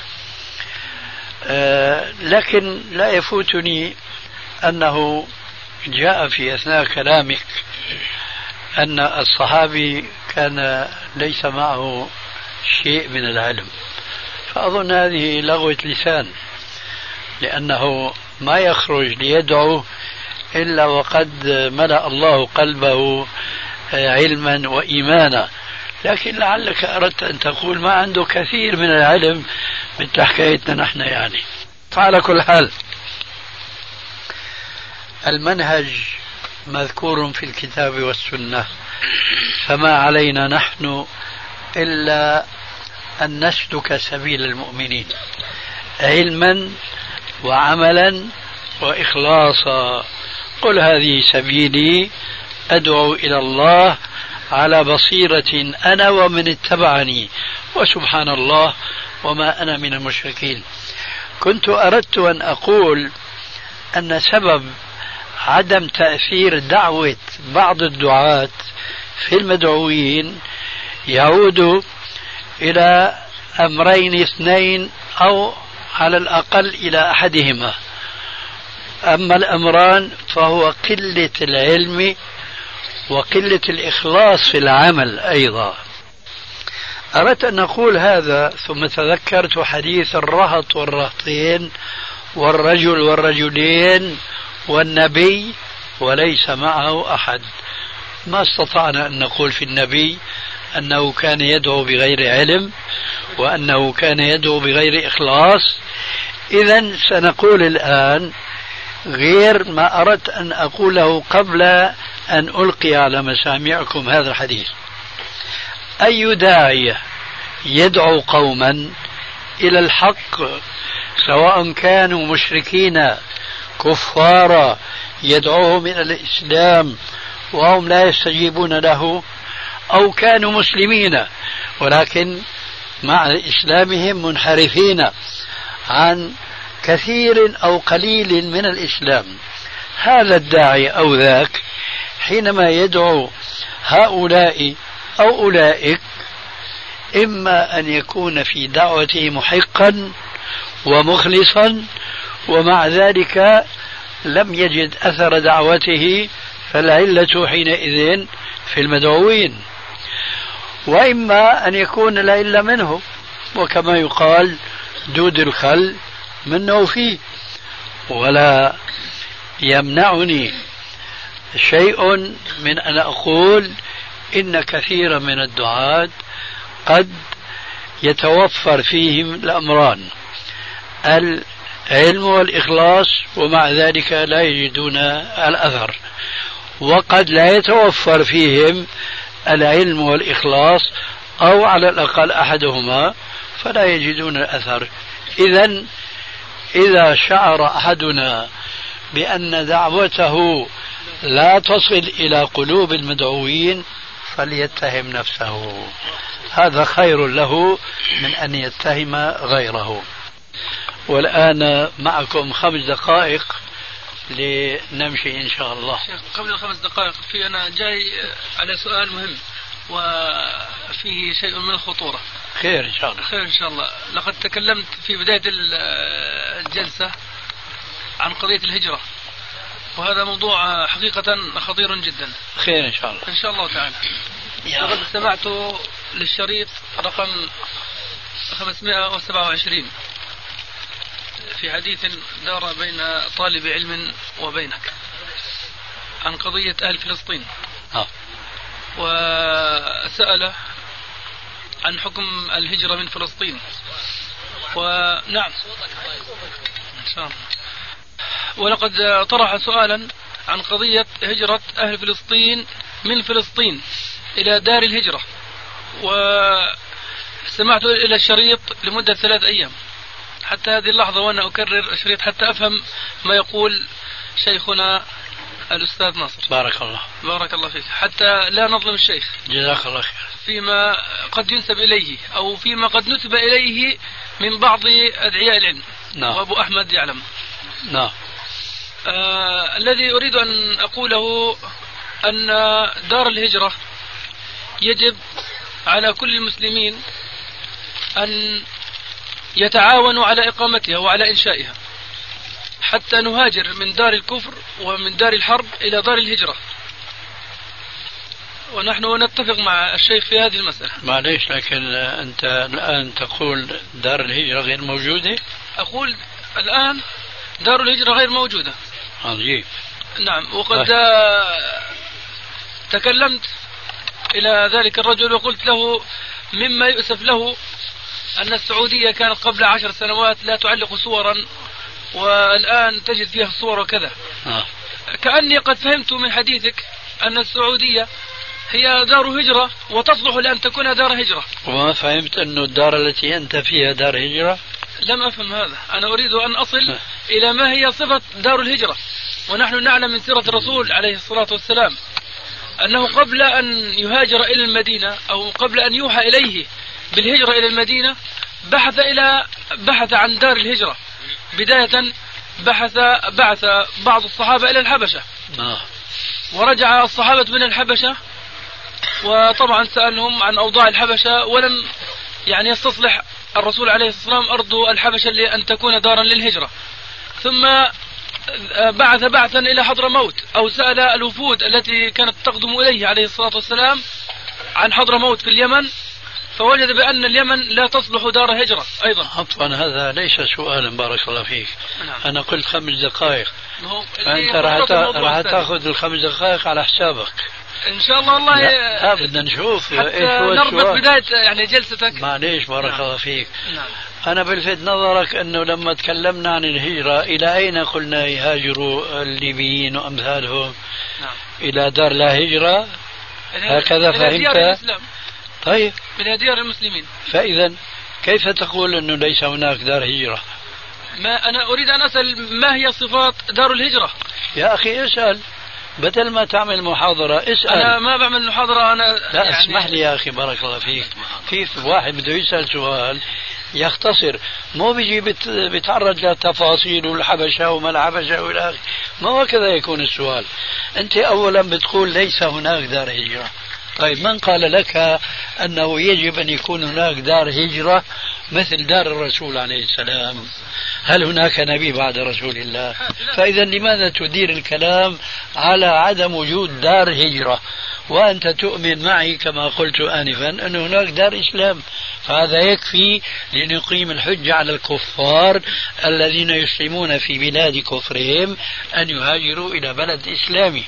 لكن لا يفوتني أنه جاء في أثناء كلامك أن الصحابي كان ليس معه شيء من العلم، فأظن هذه لغوة لسان، لأنه ما يخرج ليدعو إلا وقد ملأ الله قلبه علما وإيمانا. لكن لعلك أردت أن تقول ما عنده كثير من العلم مثل حكايتنا نحن يعني. فعلى كل حال المنهج مذكور في الكتاب والسنة، فما علينا نحن إلا أن نسلك سبيل المؤمنين علما وعملا وإخلاصا. قل هذه سبيلي أدعو إلى الله على بصيرة أنا ومن اتبعني وسبحان الله وما أنا من المشركين. كنت أردت أن أقول أن سبب عدم تأثير دعوة بعض الدعاة في المدعوين يعود إلى أمرين اثنين أو على الأقل إلى أحدهما. أما الأمران فهو قلة العلم وقلة الإخلاص في العمل أيضا. أردت أن أقول هذا ثم تذكرت حديث الرهط والرهطين والرجل والرجلين والنبي وليس معه أحد. ما استطعنا أن نقول في النبي أنه كان يدعو بغير علم وأنه كان يدعو بغير إخلاص. إذن سنقول الآن غير ما أردت أن أقوله قبل أن ألقي على مسامعكم هذا الحديث. أي داعية يدعو قوما إلى الحق سواء كانوا مشركين كفارا يدعوهم إلى الإسلام وهم لا يستجيبون له، أو كانوا مسلمين ولكن مع إسلامهم منحرفين عن كثير أو قليل من الإسلام، هذا الداعي أو ذاك حينما يدعو هؤلاء أو أولئك إما أن يكون في دعوته محقا ومخلصا ومع ذلك لم يجد أثر دعوته فالعلة حينئذ في المدعوين، وإما أن يكون العلة منه، وكما يقال دود الخل منه فيه. ولا يمنعني شيء من أن أقول إن كثيرا من الدعاة قد يتوفر فيهم الأمران العلم والإخلاص ومع ذلك لا يجدون الأثر، وقد لا يتوفر فيهم العلم والإخلاص أو على الأقل أحدهما فلا يجدون الأثر. إذن إذا شعر أحدنا بأن دعوته لا تصل إلى قلوب المدعوين فليتهم نفسه، هذا خير له من أن يتهم غيره. والآن معكم 5 دقائق لنمشي إن شاء الله. قبل 5 دقائق أنا جاي على سؤال مهم وفيه شيء من الخطورة. خير إن شاء الله. خير إن شاء الله. لقد تكلمت في بداية الجلسة عن قضية الهجرة، وهذا موضوع حقيقة خطير جدا. خير إن شاء الله. إن شاء الله تعالى. لقد استمعت للشريط رقم 527 في حديث دار بين طالب علم وبينك عن قضية أهل فلسطين. وسأل عن حكم الهجرة من فلسطين. ونعم إن شاء الله. ولقد طرح سؤالا عن قضية هجرة أهل فلسطين من فلسطين إلى دار الهجرة، وسمعت إلى الشريط لمدة 3 أيام حتى هذه اللحظة، وأنا أكرر الشريط حتى أفهم ما يقول شيخنا الأستاذ ناصر. بارك الله فيك، حتى لا نظلم الشيخ، جزاك الله خير، فيما قد ينسب إليه أو فيما قد نسب إليه من بعض أدعياء العلم. نعم. وأبو أحمد يعلم. نعم. الذي أريد أن أقوله أن دار الهجرة يجب على كل المسلمين أن يتعاونوا على إقامتها وعلى إنشائها، حتى نهاجر من دار الكفر ومن دار الحرب إلى دار الهجرة، ونحن نتفق مع الشيخ في هذه المسألة. معليش، لكن أنت الآن تقول دار الهجرة غير موجودة؟ أقول الآن دار الهجرة غير موجودة. عجيب. نعم. وقد تكلمت إلى ذلك الرجل وقلت له مما يؤسف له أن السعودية كانت قبل 10 سنوات لا تعلق صورا، والآن تجد فيها صور وكذا. كأني قد فهمت من حديثك أن السعودية هي دار هجرة وتصلح لأن تكون دار هجرة. وما فهمت أن الدار التي أنت فيها دار هجرة؟ لم أفهم هذا. أنا أريد أن أصل إلى ما هي صفة دار الهجرة. ونحن نعلم من سيرة الرسول عليه الصلاة والسلام أنه قبل أن يهاجر إلى المدينة أو قبل أن يوحى إليه بالهجرة إلى المدينة بحث عن دار الهجرة. بداية بعث بعض الصحابة إلى الحبشة، ورجع الصحابة من الحبشة وطبعا سألهم عن أوضاع الحبشة، ولم يستصلح الرسول عليه الصلاة والسلام أرض الحبشة لأن تكون دارا للهجرة. ثم بعث بعثا إلى حضرموت أو سأل الوفود التي كانت تقدم إليه عليه الصلاة والسلام عن حضرموت في اليمن، فوجد بأن اليمن لا تصلح دار هجرة أيضا. عفوا، هذا ليس سؤالا بارك الله فيك. نعم. أنا قلت 5 دقائق، فأنت راح تأخذ ال5 دقائق على حسابك إن شاء الله. لا بدنا نشوف حتى نربط بداية جلستك. معليش بارك الله فيك. نعم. أنا بلفت نظرك أنه لما تكلمنا عن الهجرة إلى أين قلنا يهاجروا الليبيين وأمثالهم؟ نعم. إلى دار لا هجرة، هكذا فهمت؟ طيب، من ديار المسلمين. فإذا كيف تقول أنه ليس هناك دار هجرة؟ ما أنا أريد أن أسأل ما هي صفات دار الهجرة. يا أخي اسأل، بدل ما تعمل محاضرة اسأل. أنا ما بعمل محاضرة أنا. لا اسمح لي يا أخي بارك الله فيك. كيف واحد بده يسأل سؤال يختصر، مو بيجي بيتعرض لتفاصيل والحبشة وما الحبشة والى آخره، ما هكذا يكون السؤال. أنت أولا بتقول ليس هناك دار هجرة. طيب من قال لك أنه يجب أن يكون هناك دار هجرة مثل دار الرسول عليه السلام؟ هل هناك نبي بعد رسول الله؟ فإذا لماذا تدير الكلام على عدم وجود دار هجرة وأنت تؤمن معي كما قلت آنفا أن هناك دار إسلام؟ فهذا يكفي لنقيم الحجة على الكفار الذين يسلمون في بلاد كفرهم أن يهاجروا إلى بلد إسلامي.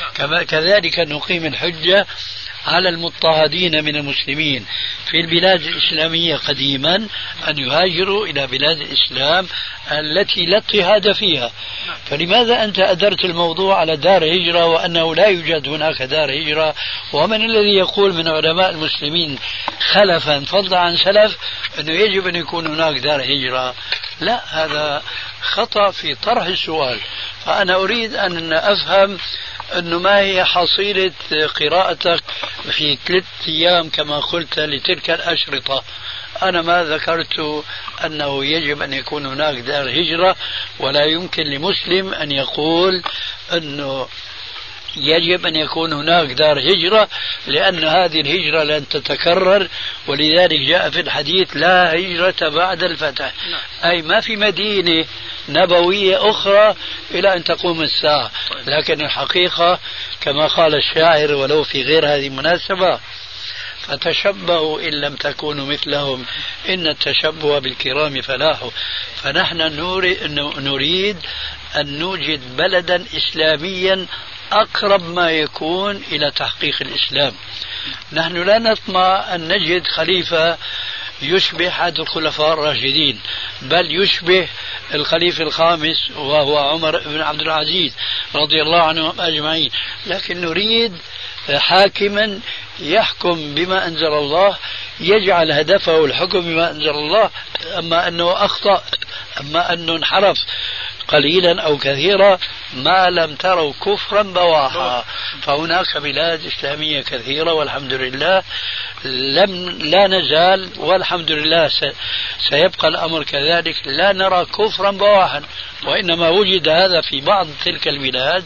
كذلك نقيم الحجة على المضطهدين من المسلمين في البلاد الإسلامية قديما أن يهاجروا إلى بلاد الإسلام التي لا اضطهاد فيها. فلماذا أنت أدرت الموضوع على دار هجرة وأنه لا يوجد هناك دار هجرة؟ ومن الذي يقول من علماء المسلمين خلفا فضلا عن سلف أنه يجب أن يكون هناك دار هجرة؟ لا، هذا خطأ في طرح السؤال. فأنا أريد أن أفهم أنه ما هي حصيلة قراءتك في 3 أيام كما قلت لتلك الأشرطة. أنا ما ذكرت أنه يجب أن يكون هناك دار هجرة، ولا يمكن لمسلم أن يقول أنه يجب أن يكون هناك دار هجرة، لأن هذه الهجرة لن تتكرر، ولذلك جاء في الحديث لا هجرة بعد الفتح، أي ما في مدينة نبوية أخرى إلى أن تقوم الساعة. لكن الحقيقة كما قال الشاعر ولو في غير هذه المناسبة: فتشبهوا إن لم تكونوا مثلهم إن التشبه بالكرام فلاح. فنحن نريد أن نوجد بلدا إسلاميا أقرب ما يكون إلى تحقيق الإسلام. نحن لا نطمع أن نجد خليفة يشبه أحد الخلفاء الراشدين، بل يشبه الخليفة الخامس وهو عمر بن عبد العزيز رضي الله عنهم أجمعين، لكن نريد حاكما يحكم بما أنزل الله يجعل هدفه الحكم بما أنزل الله. أما أنه أخطأ، أما أنه انحرف قليلا أو كثيرا، ما لم تروا كفرا بواحا. فهناك بلاد إسلامية كثيرة والحمد لله لا نزال، والحمد لله سيبقى الأمر كذلك، لا نرى كفرا بواحا، وإنما وجد هذا في بعض تلك البلاد.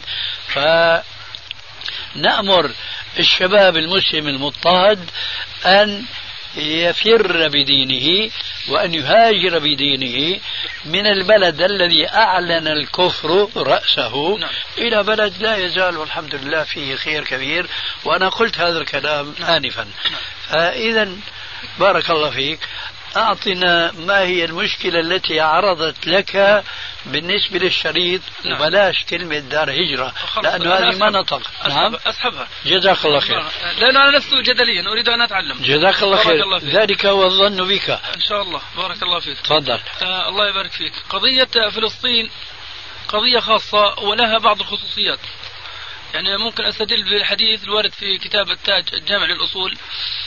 فنأمر الشباب المسلم المضطهد أن يفر بدينه وأن يهاجر بدينه من البلد الذي أعلن الكفر رأسه إلى بلد لا يزال والحمد لله فيه خير كبير. وأنا قلت هذا الكلام آنفا. فإذا بارك الله فيك، أعطنا ما هي المشكلة التي عرضت لك بالنسبة للشريط، وبلاش كلمة دار هجرة لأنه هذه ما نطق. نعم أسحبها. جزاك الله خير. لأن أنا لست جدليا، أريد أن أتعلم. جزاك الله خير. ذلك هو الظن بك إن شاء الله. بارك الله فيك. تفضل. الله يبارك فيك. قضية فلسطين قضية خاصة ولها بعض الخصوصيات. يعني ممكن أستدل بالحديث الوارد في كتاب التاج الجامع للأصول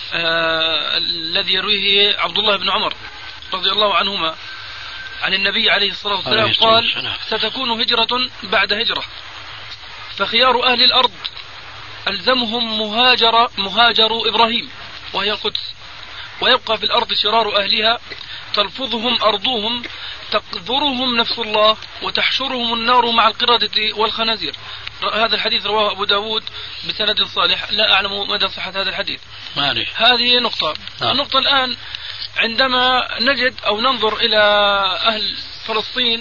الذي يرويه عبد الله بن عمر رضي الله عنهما عن النبي عليه الصلاة والسلام قال: ستكون هجرة بعد هجرة، فخيار أهل الأرض ألزمهم مهاجر إبراهيم وهي القدس، ويبقى في الأرض شرار أهلها تلفظهم أرضهم تقذرهم نفس الله وتحشرهم النار مع القردة والخنازير. هذا الحديث رواه أبو داود بسند صالح، لا أعلم مدى صحة هذا الحديث. هذه نقطة. النقطة الآن عندما نجد أو ننظر إلى أهل فلسطين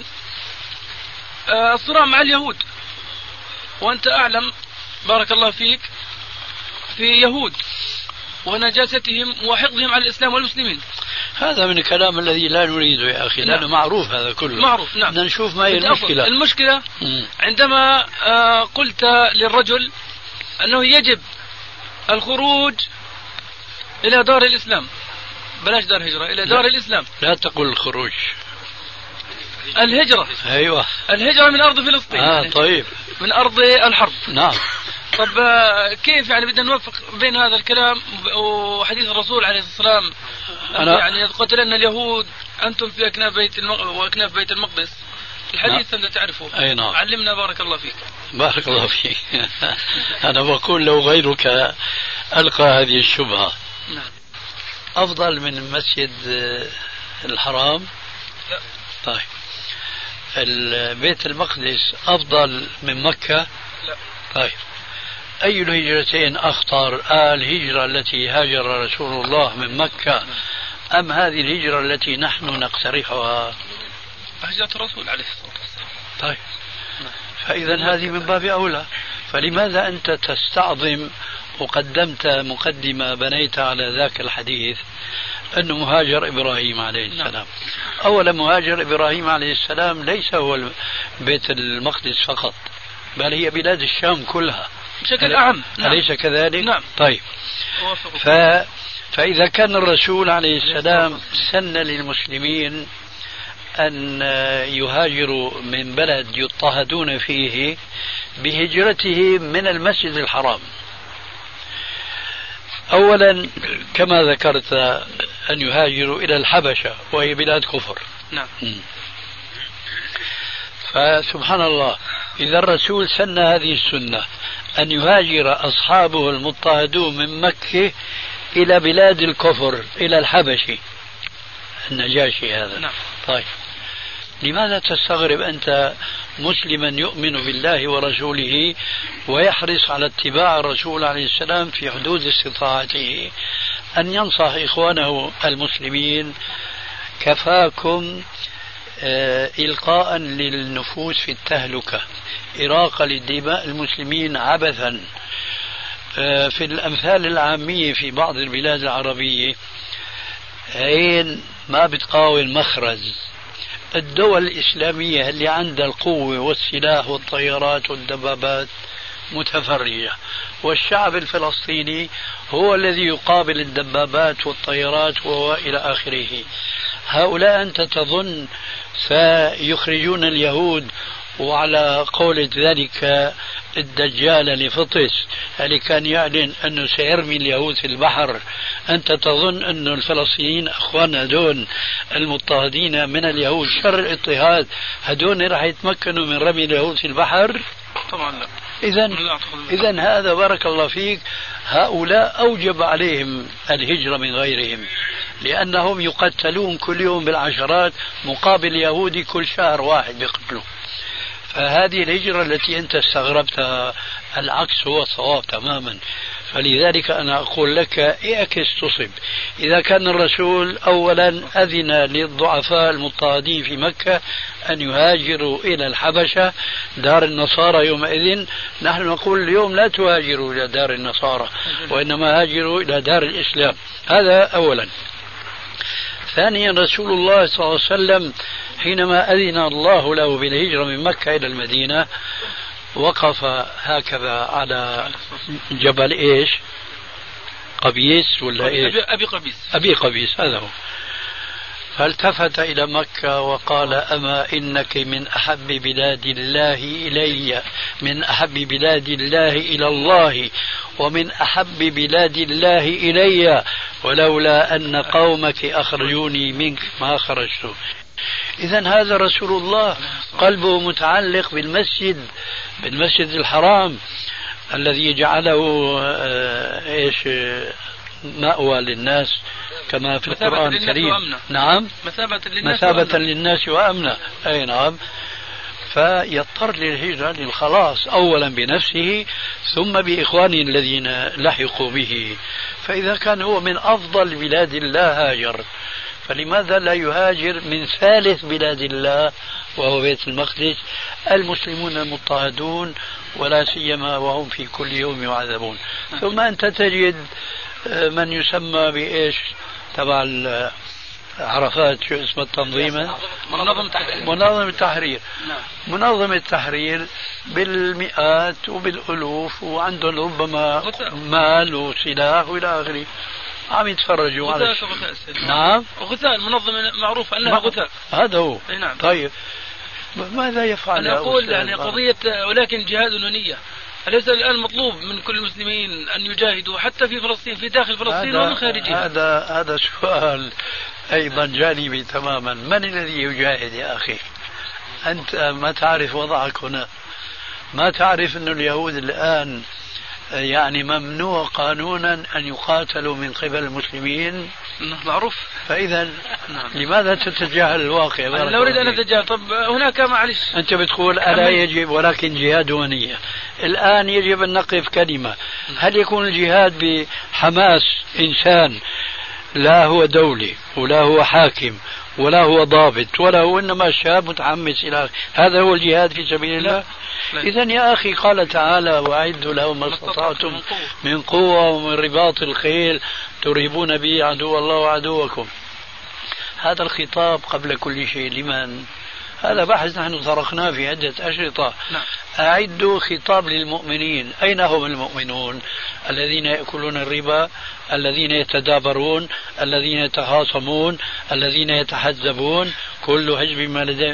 الصراع مع اليهود، وأنت أعلم بارك الله فيك في يهود ونجاستهم وحقدهم على الإسلام والمسلمين. هذا من الكلام الذي لا نريده يا أخي، لأنه معروف هذا كله. معروف. نعم. بدنا نشوف ما هي المشكلة. المشكلة عندما قلت للرجل أنه يجب الخروج إلى دار الإسلام، بلاش دار هجرة، إلى دار الإسلام. لا تقول الخروج، الهجرة. أيوة، الهجرة من أرض فلسطين. طيب، من أرض الحرب. نعم. طب كيف يعني بدنا نوفق بين هذا الكلام وحديث الرسول عليه الصلاة والسلام يعني قتلنا اليهود أنتم في أكناف بيت المقدس. الحديث أنت تعرفه. أي نعم. علمنا بارك الله فيك. بارك الله فيك. أنا بقول لو غيرك ألقى هذه الشبهة. نعم. أفضل من المسجد الحرام؟ لا. طيب، البيت المقدس أفضل من مكة؟ لا. طيب، أي الهجرتين أخطر؟ الهجرة التي هاجر رسول الله من مكة أم هذه الهجرة التي نحن نقترحها؟ هجرة الرسول عليه الصلاة والسلام. طيب، فإذا هذه من باب أولى. فلماذا أنت تستعظم وقدمت مقدمة بنيت على ذاك الحديث أنه مهاجر إبراهيم عليه السلام؟ أولا، مهاجر إبراهيم عليه السلام ليس هو بيت المقدس فقط، بل هي بلاد الشام كلها بشكل أعم. أليس كذلك؟ نعم. طيب، فإذا كان الرسول عليه السلام سن للمسلمين أن يهاجروا من بلد يضطهدون فيه بهجرته من المسجد الحرام، أولا كما ذكرت أن يهاجروا إلى الحبشة وهي بلاد كفر. نعم. فسبحان الله، إذا الرسول سن هذه السنة أن يهاجر أصحابه المضطهدون من مكة إلى بلاد الكفر، إلى الحبشي النجاشي هذا. نعم. طيب، لماذا تستغرب أنت مسلما يؤمن بالله ورسوله ويحرص على اتباع الرسول عليه السلام في حدود استطاعته أن ينصح إخوانه المسلمين؟ كفاكم إلقاء للنفوس في التهلكة، إراقة للدماء المسلمين عبثا. في الأمثال العامية في بعض البلاد العربية عين ما بتقاوم مخرج. الدول الإسلامية اللي عندها القوة والسلاح والطيارات والدبابات متفرجة، والشعب الفلسطيني هو الذي يقابل الدبابات والطيارات وإلى آخره. هؤلاء أنت تظن سيخرجون اليهود وعلى قولة ذلك الدجال لفطس اللي كان يعلن أنه سيرمي اليهود في البحر، أنت تظن أن الفلسطينيين أخواننا هدول المضطهدين من اليهود شر الاضطهاد هدول راح يتمكنوا من رمي اليهود في البحر؟ طبعا لا. إذن هذا بارك الله فيك هؤلاء أوجب عليهم الهجرة من غيرهم، لأنهم يقتلون كل يوم بالعشرات مقابل يهودي كل شهر واحد بيقتلوا. فهذه الهجرة التي أنت استغربتها العكس هو الصواب تماما. فلذلك أنا أقول لك اعكس تصب. إذا كان الرسول أولا أذن للضعفاء المضطهدين في مكة أن يهاجروا إلى الحبشة دار النصارى يومئذ، نحن نقول اليوم لا تهاجروا إلى دار النصارى وإنما هاجروا إلى دار الإسلام. هذا أولا. ثانيا رسول الله صلى الله عليه وسلم حينما أذن الله له بالهجرة من مكة إلى المدينة وقف هكذا على جبل إيش؟ قبيس ولا إيش؟ أبي قبيس هذا هو. فالتفت إلى مكة وقال أما إنك من أحب بلاد الله إلي، من أحب بلاد الله إلى الله، ومن أحب بلاد الله إلي، ولولا أن قومك أخرجوني منك ما خرجت. إذن هذا رسول الله قلبه متعلق بالمسجد الحرام الذي جعله مأوى للناس كما في القرآن الكريم. نعم، مثابة للناس وأمنا. أي نعم. فيضطر للهجرة للخلاص أولا بنفسه ثم بإخوانه الذين لحقوا به. فإذا كان هو من أفضل بلاد الله هاجر، فلماذا لا يهاجر من ثالث بلاد الله وهو بيت المقدس؟ المسلمون المضطهدون ولا سيما وهم في كل يوم يعذبون. ثم أنت تجد من يسمى بإيش تبع عرفات، شو اسم التنظيم؟ منظم التحرير. منظم التحرير بالمئات وبالألوف وعندهم ربما مال وسلاح وإلى آخره، عم يتفرجوا على نعم غثاء. المنظمة معروف أنها غثاء. هذا هو. نعم. طيب ماذا يفعل؟ أنا أقول يعني قضية ولكن جهاد ونية. أليس الآن مطلوب من كل المسلمين أن يجاهدوا حتى في فلسطين، في داخل فلسطين ومن خارجها؟ هذا سؤال أيضا جانبي تماما. من الذي يجاهد يا أخي؟ أنت ما تعرف وضعك هنا، ما تعرف أن اليهود الآن يعني ممنوع قانونا أن يقاتلوا من قبل المسلمين؟ معروف. فإذا لماذا تتجاهل الواقع؟ أنا لا أريد أن أتجاهل. طب هناك معلش، أنت بتقول ألا يجب ولكن جهاد ونية. الآن يجب أن نقف كلمة. هل يكون الجهاد بحماس إنسان لا هو دولي ولا هو حاكم ولا هو ضابط ولا هو إنما شاب متحمس إلى هذا هو الجهاد في سبيل الله؟ إذن يا أخي قال تعالى وأعدوا لهم ما استطعتم من قوة ومن رباط الخيل ترهبون به عدو الله وعدوكم. هذا الخطاب قبل كل شيء لمن؟ هذا بحث نحن طرقناه في عدة أشرطة. أعدوا خطاب للمؤمنين. أين هم المؤمنون؟ الذين يأكلون الربا، الذين يتدابرون، الذين يتخاصمون، الذين يتحزبون، كل حزب ما لديهم.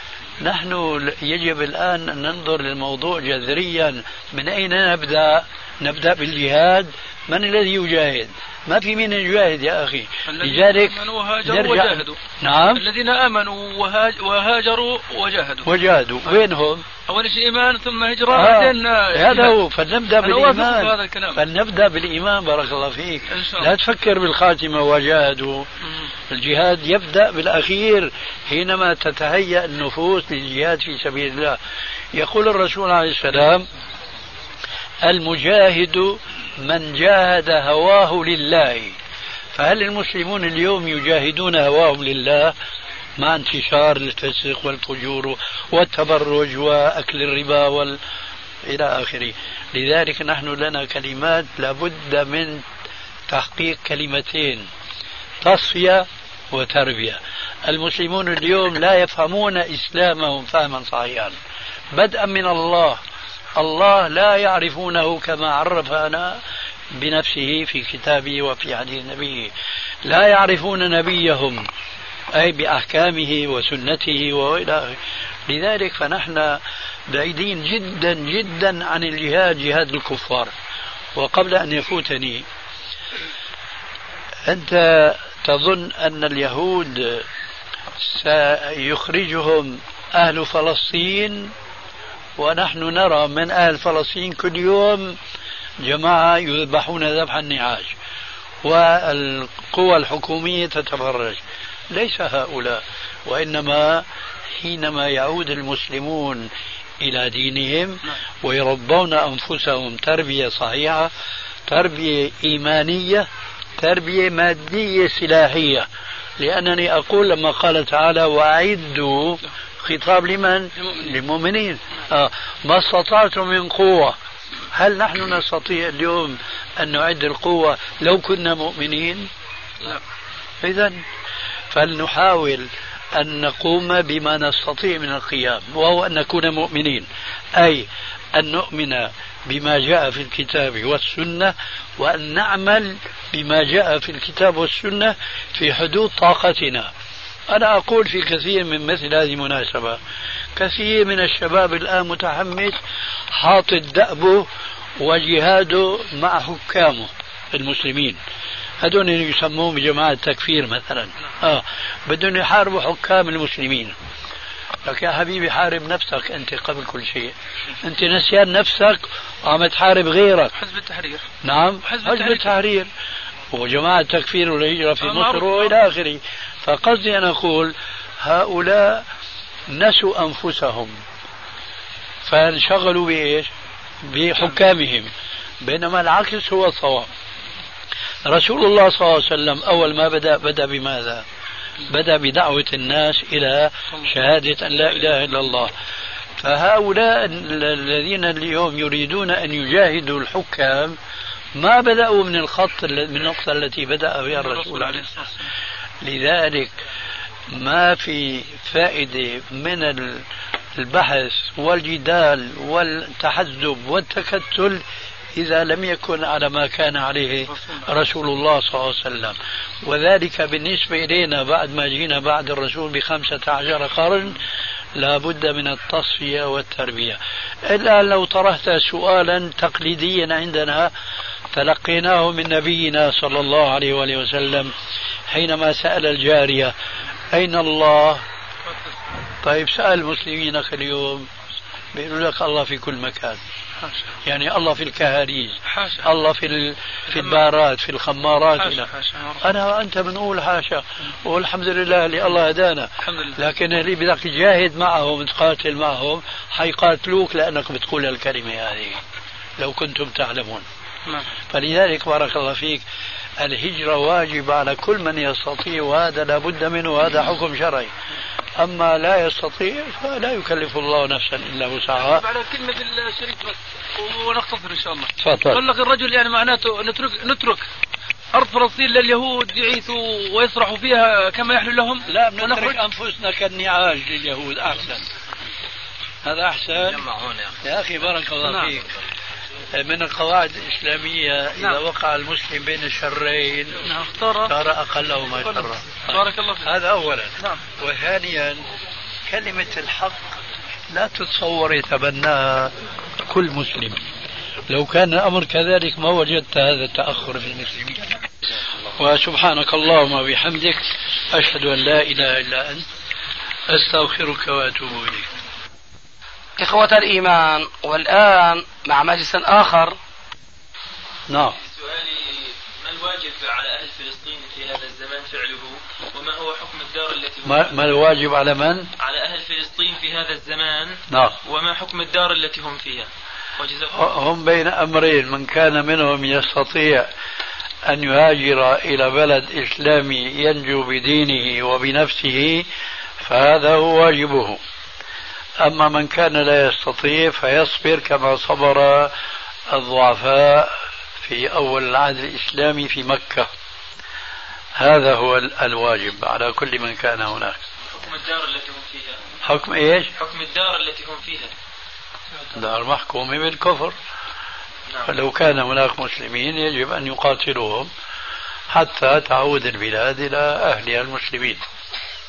نحن يجب الآن أن ننظر للموضوع جذريا. من أين نبدأ؟ نبدأ بالجهاد. من الذي يجاهد؟ ما في من يجاهد يا أخي. لذلك وجاهدوا. نعم. الذين آمنوا وهاجروا وجاهدوا. وينهم؟ أول شيء إيمان ثم هجرة. هذا هو. فلنبدأ بالإيمان. فلنبدأ بالإيمان. بارك الله فيك. لا تفكر بالخاتمة وجاهدوا. الجهاد يبدأ بالأخير حينما تتهيأ النفوس للجهاد في سبيل الله. يقول الرسول عليه السلام المجاهد من جاهد هواه لله. فهل المسلمون اليوم يجاهدون هواهم لله مع انتشار الفسق والفجور والتبرج وأكل الربا إلى آخره؟ لذلك نحن لنا كلمات لابد من تحقيق كلمتين: تصفية وتربية. المسلمون اليوم لا يفهمون إسلامهم فهما صحيحا بدءا من الله. الله لا يعرفونه كما عرفنا بنفسه في كتابه وفي حديث نبيه. لا يعرفون نبيهم أي بأحكامه وسنته وإلى آخره. لذلك فنحن بعيدين جدا جدا عن الجهاد، جهاد الكفار. وقبل أن يفوتني، أنت تظن أن اليهود سيخرجهم أهل فلسطين، ونحن نرى من أهل فلسطين كل يوم جماعة يذبحون ذبح النعاج والقوى الحكومية تتفرج؟ ليس هؤلاء، وإنما حينما يعود المسلمون إلى دينهم ويربون أنفسهم تربية صحيحة، تربية إيمانية، تربية مادية سلاحية. لأنني أقول لما قال تعالى وأعدوا، خطاب لمن؟ للمؤمنين. ما استطعتم من قوة. هل نحن نستطيع اليوم أن نعد القوة لو كنا مؤمنين؟ لا. إذن فلنحاول أن نقوم بما نستطيع من القيام، وهو أن نكون مؤمنين، أي أن نؤمن بما جاء في الكتاب والسنة، وأن نعمل بما جاء في الكتاب والسنة في حدود طاقتنا. أنا أقول في كثير من مثل هذه المناسبة، كثير من الشباب الآن متحمس حاطط دأبه وجهاده مع حكامه المسلمين، هذول يسموهم جماعة تكفير مثلا. بدهم يحاربوا حكام المسلمين. لك يا حبيبي حارب نفسك أنت قبل كل شيء. أنت نسيان نفسك وعم تحارب غيرك. حزب التحرير. نعم، حزب التحرير وجماعة تكفير والهجرة في مصر وإلى آخره. فقصدي أن أقول هؤلاء نسوا أنفسهم فانشغلوا بإيش؟ بحكامهم، بينما العكس هو الصواب. رسول الله صلى الله عليه وسلم أول ما بدأ بماذا؟ بدأ بدعوة الناس إلى شهادة أن لا إله إلا الله. فهؤلاء الذين اليوم يريدون أن يجاهدوا الحكام ما بدأوا من النقطة التي بدأ بها الرسول عليه الصلاة والسلام. لذلك ما في فائدة من البحث والجدال والتحزب والتكتل إذا لم يكن على ما كان عليه رسول الله صلى الله عليه وسلم. وذلك بالنسبة إلينا بعد ما جينا بعد الرسول ب15 قرن لا بد من التصفية والتربية. الآن لو طرحت سؤالا تقليديا عندنا تلقيناه من نبينا صلى الله عليه وآله وسلم حينما سأل الجارية أين الله؟ طيب سأل المسلمين اليوم بيقولوا لك الله في كل مكان. يعني الله في الكهاريز، الله في البارات، في الخمارات. أنا وأنت بنقول حاشا، والحمد لله اللي الله هدانا. لكن اللي بدك تجاهد معهم تقاتل معهم حيقاتلوك لأنك بتقول الكلمة هذه لو كنتم تعلمون. فلذلك بارك الله فيك الهجرة واجبة على كل من يستطيع، وهذا لا بد منه، هذا حكم شرعي. أما لا يستطيع فلا يكلف الله نفسا إلا وسعها. على كلمة الشريك بس ونختصر إن شاء الله. تفضل. لك الرجل يعني معناته نترك أرض فلسطين لليهود يعيثوا ويسرحوا فيها كما يحلو لهم؟ لا، نترك أنفسنا كالنعاج لليهود أحسن. هذا أحسن يا أخي بارك الله فيك. من القواعد الإسلامية إذا وقع المسلم بين الشرين اختار أقله ما يشره. بارك الله فيك. هذا أولا. وثانيا كلمة الحق لا تتصور يتبناها كل مسلم. لو كان الأمر كذلك ما وجدت هذا التأخر في المسلمين. وسبحانك اللهم وبحمدك أشهد أن لا إله إلا أنت أستغفرك وأتوب إليك. إخوة الإيمان، والآن مع مجلس آخر. نعم. سؤالي: ما الواجب على أهل فلسطين في هذا الزمان فعله؟ وما هو حكم الدار التي ما الواجب على من؟ على أهل فلسطين في هذا الزمان. نعم. وما حكم الدار التي هم فيها؟ هم بين أمرين: من كان منهم يستطيع أن يهاجر إلى بلد إسلامي ينجو بدينه وبنفسه فهذا هو واجبه. أما من كان لا يستطيع فيصبر كما صبر الضعفاء في أول العهد الإسلامي في مكة. هذا هو الواجب على كل من كان هناك. حكم الدار التي هم فيها. حكم إيش؟ حكم الدار التي هم فيها. دار محكومة بالكفر. فلو كان هناك مسلمين يجب أن يقاتلوهم حتى تعود البلاد إلى أهلها المسلمين.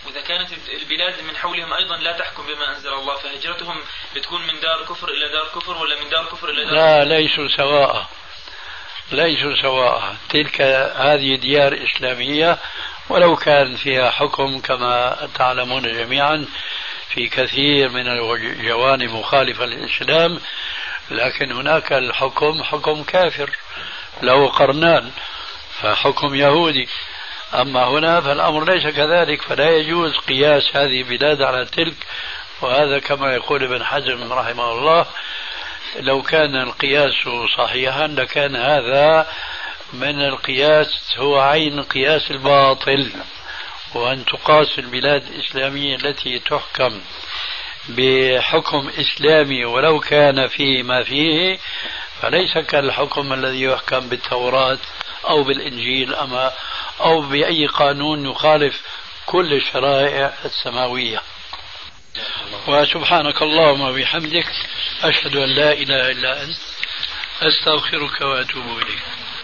وإذا كانت البلاد من حولهم أيضا لا تحكم بما أنزل الله، فهجرتهم بتكون من دار كفر إلى دار كفر ولا من دار كفر إلى دار لا، ليسوا سواء، ليسوا سواء. تلك هذه ديار إسلامية ولو كان فيها حكم كما تعلمون جميعا في كثير من الجوانب مخالفة للإسلام، لكن هناك الحكم حكم كافر له قرنان، فحكم يهودي. أما هنا فالأمر ليس كذلك، فلا يجوز قياس هذه البلاد على تلك. وهذا كما يقول ابن حزم رحمه الله، لو كان القياس صحيحا لكان هذا من القياس هو عين قياس الباطل، وأن تقاس البلاد الإسلامية التي تحكم بحكم إسلامي ولو كان فيه ما فيه، فليس كالحكم الذي يحكم بالتوراة أو بالإنجيل أو بأي قانون يخالف كل الشرائع السماوية. وسبحانك اللهم وبحمدك، أشهد أن لا إله إلا أنت، أستغفرك وأتوب إليك.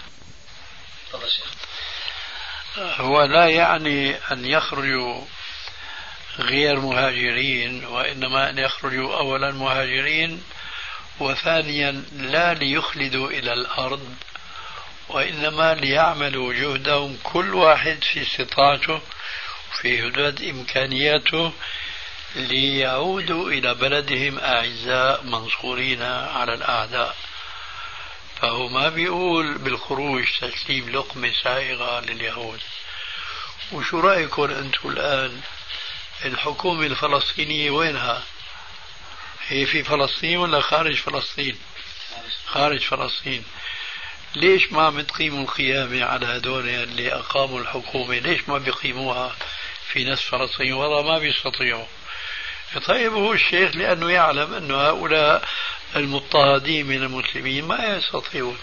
هو لا يعني أن يخرجوا غير مهاجرين، وإنما أن يخرجوا أولا مهاجرين، وثانيا لا ليخلدوا إلى الأرض، وإنما ليعملوا جهدهم كل واحد في استطاعته في حدود إمكانياته ليعودوا إلى بلدهم أعزاء منصورين على الأعداء. فهو ما بيقول بالخروج تسليم لقمة سائغة لليهود. وشو رأيكم أنتم الآن؟ الحكومة الفلسطينية وينها؟ هي في فلسطين ولا خارج فلسطين؟ خارج فلسطين. ليش ما بتقيموا القيامة على هذول اللي أقاموا الحكومة؟ ليش ما بيقيموها في نفس فلسطين؟ والله ما بيستطيعوا. طيب هو الشيخ لأنه يعلم أن هؤلاء المضطهدين من المسلمين ما يستطيعون،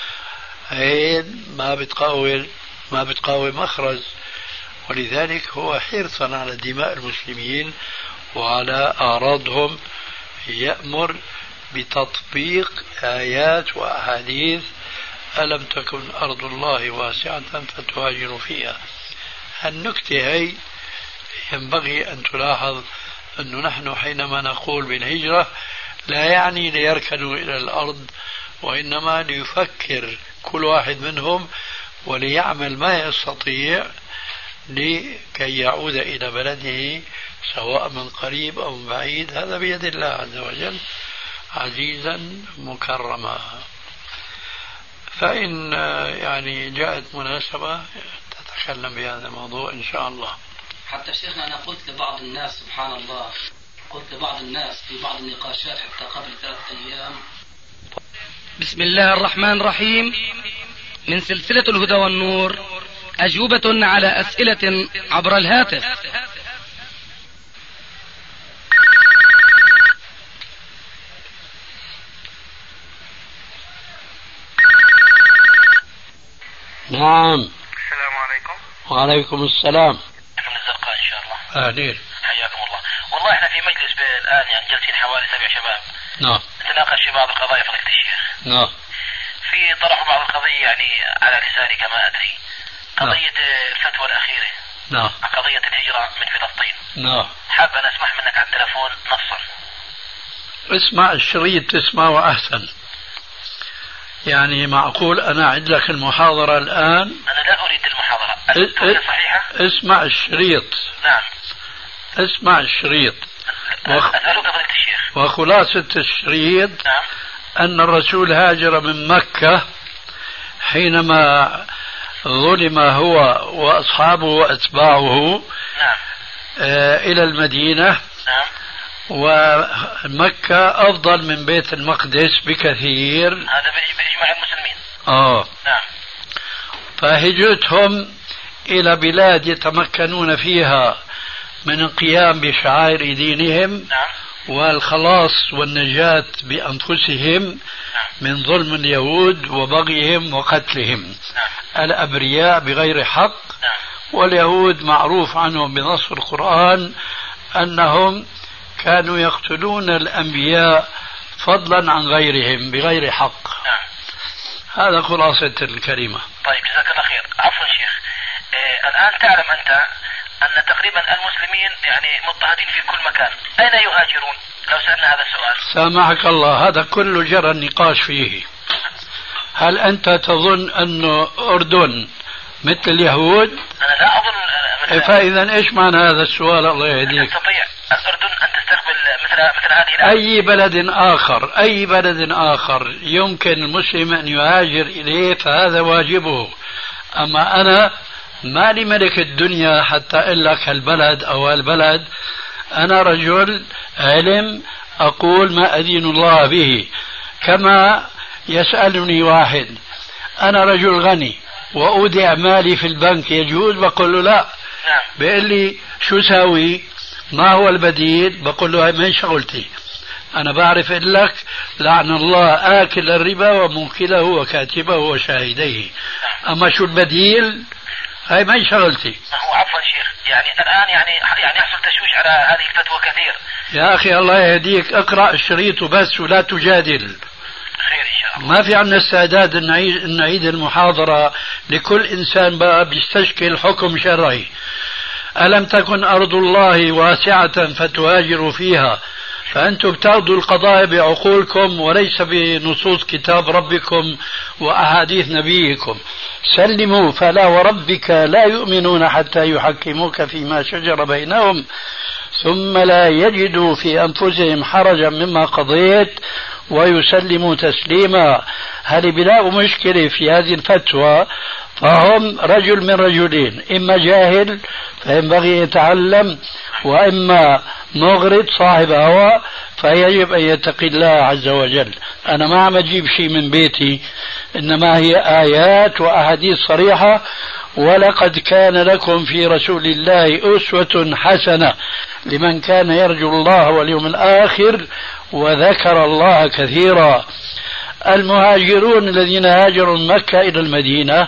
ما بتقاوم مخرج، ولذلك هو حرصا على دماء المسلمين وعلى أعراضهم يأمر بتطبيق آيات وأحاديث ألم تكن أرض الله واسعة فتهاجروا فيها. النكتة هي ينبغي أن تلاحظ أنه نحن حينما نقول بالهجرة لا يعني ليركنوا إلى الأرض، وإنما ليفكر كل واحد منهم وليعمل ما يستطيع لكي يعود إلى بلده سواء من قريب أو من بعيد. هذا بيد الله عز وجل عزيزا مكرما. فإن يعني جاءت مناسبة تتكلم بهذا الموضوع إن شاء الله. حتى شيخنا أنا قلت لبعض الناس سبحان الله، قلت لبعض الناس في بعض النقاشات حتى قبل 3 أيام. بسم الله الرحمن الرحيم. من سلسلة الهدى والنور، أجوبة على أسئلة عبر الهاتف. نعم. السلام عليكم. وعليكم السلام. من الزرقاء إن شاء الله. أهلين. حياكم الله. والله احنا في مجلس الآن يعني جالسين حوالي 7 شباب. نعم. نتناقش في بعض القضايا فضيلة الشيخ. نعم. في طرحوا بعض القضايا يعني على لساني كما أدري. قضية الفتوى الأخيرة. نعم. قضية الهجرة من فلسطين. نعم. حاب أن أسمح منك على التلفون نصا. اسمع الشريط تسمعه أحسن. يعني معقول أنا أعد لك المحاضرة الآن؟ أنا لا أريد المحاضرة. التوجيه صحيحة؟ اسمع الشريط. نعم. اسمع الشريط. أسألك فضيلة الشيخ. وخلاصة الشريط نعم. أن الرسول هاجر من مكة حينما ظلم هو وأصحابه وأتباعه. نعم. إلى المدينة. نعم. ومكة أفضل من بيت المقدس بكثير. هذا بإجماع المسلمين. نعم. فهجرتهم إلى بلاد يتمكنون فيها من القيام بشعائر دينهم. نعم. والخلاص والنجاة بأنفسهم. نعم. من ظلم اليهود وبغيهم وقتلهم. نعم. الأبرياء بغير حق. نعم. واليهود معروف عنهم بنص القرآن أنهم كانوا يقتلون الأنبياء فضلا عن غيرهم بغير حق. نعم. هذا خلاصة الكلمة. طيب جزاك الله خير. عفوا شيخ، الآن تعلم أنت أن تقريبا المسلمين يعني مضطهدين في كل مكان، أين يهاجرون؟ لو سألنا هذا السؤال. سامحك الله، هذا كله جرى النقاش فيه. هل أنت تظن أن أردن مثل اليهود؟ أنا لا أظن. فإذا إيش معنى هذا السؤال؟ الله يهديك. تستطيع الأردن أن تستقبل مثل هذه أي بلد آخر يمكن المسلم أن يهاجر إليه فهذا واجبه. أما أنا ما لي ملك الدنيا حتى أقول لك هالبلد أو هالبلد. أنا رجل علم أقول ما أدين الله به. كما يسألني واحد أنا رجل غني وأودع مالي في البنك يجوز؟ بقول له لا. بيقول لي شو ساوي؟ ما هو البديل؟ بقول له هاي من شغلتي. أنا بعرف لك لعن الله آكل الربا وموكله وكاتبه وشاهديه. أما شو البديل؟ هاي ما شغلتي. هو عفوا شيخ، يعني الآن يعني يحصل تشويش على هذه الفتوى كثير. يا أخي الله يهديك، اقرأ الشريط بس ولا تجادل. خير إن شاء الله. ما في عندنا استعداد نعيد المحاضرة لكل إنسان بقى بيستشكل حكم شرعي. ألم تكن أرض الله واسعة فتهاجروا فيها، فأنتم بتاخذوا القضايا بعقولكم وليس بنصوص كتاب ربكم وأحاديث نبيكم. سلموا فلا وربك لا يؤمنون حتى يحكموك فيما شجر بينهم ثم لا يجدوا في أنفسهم حرجا مما قضيت ويسلموا تسليما. هل بلاقوا مشكلة في هذه الفتوى فهم رجل من رجلين، إما جاهل فينبغي يتعلم، وإما مغرض صاحب هوى فيجب أن يتقي الله عز وجل. أنا ما عم أجيب شيء من بيتي، إنما هي آيات وأحاديث صريحة. ولقد كان لكم في رسول الله أسوة حسنة لمن كان يرجو الله واليوم الآخر وذكر الله كثيرا. المهاجرون الذين هاجروا من مكة إلى المدينة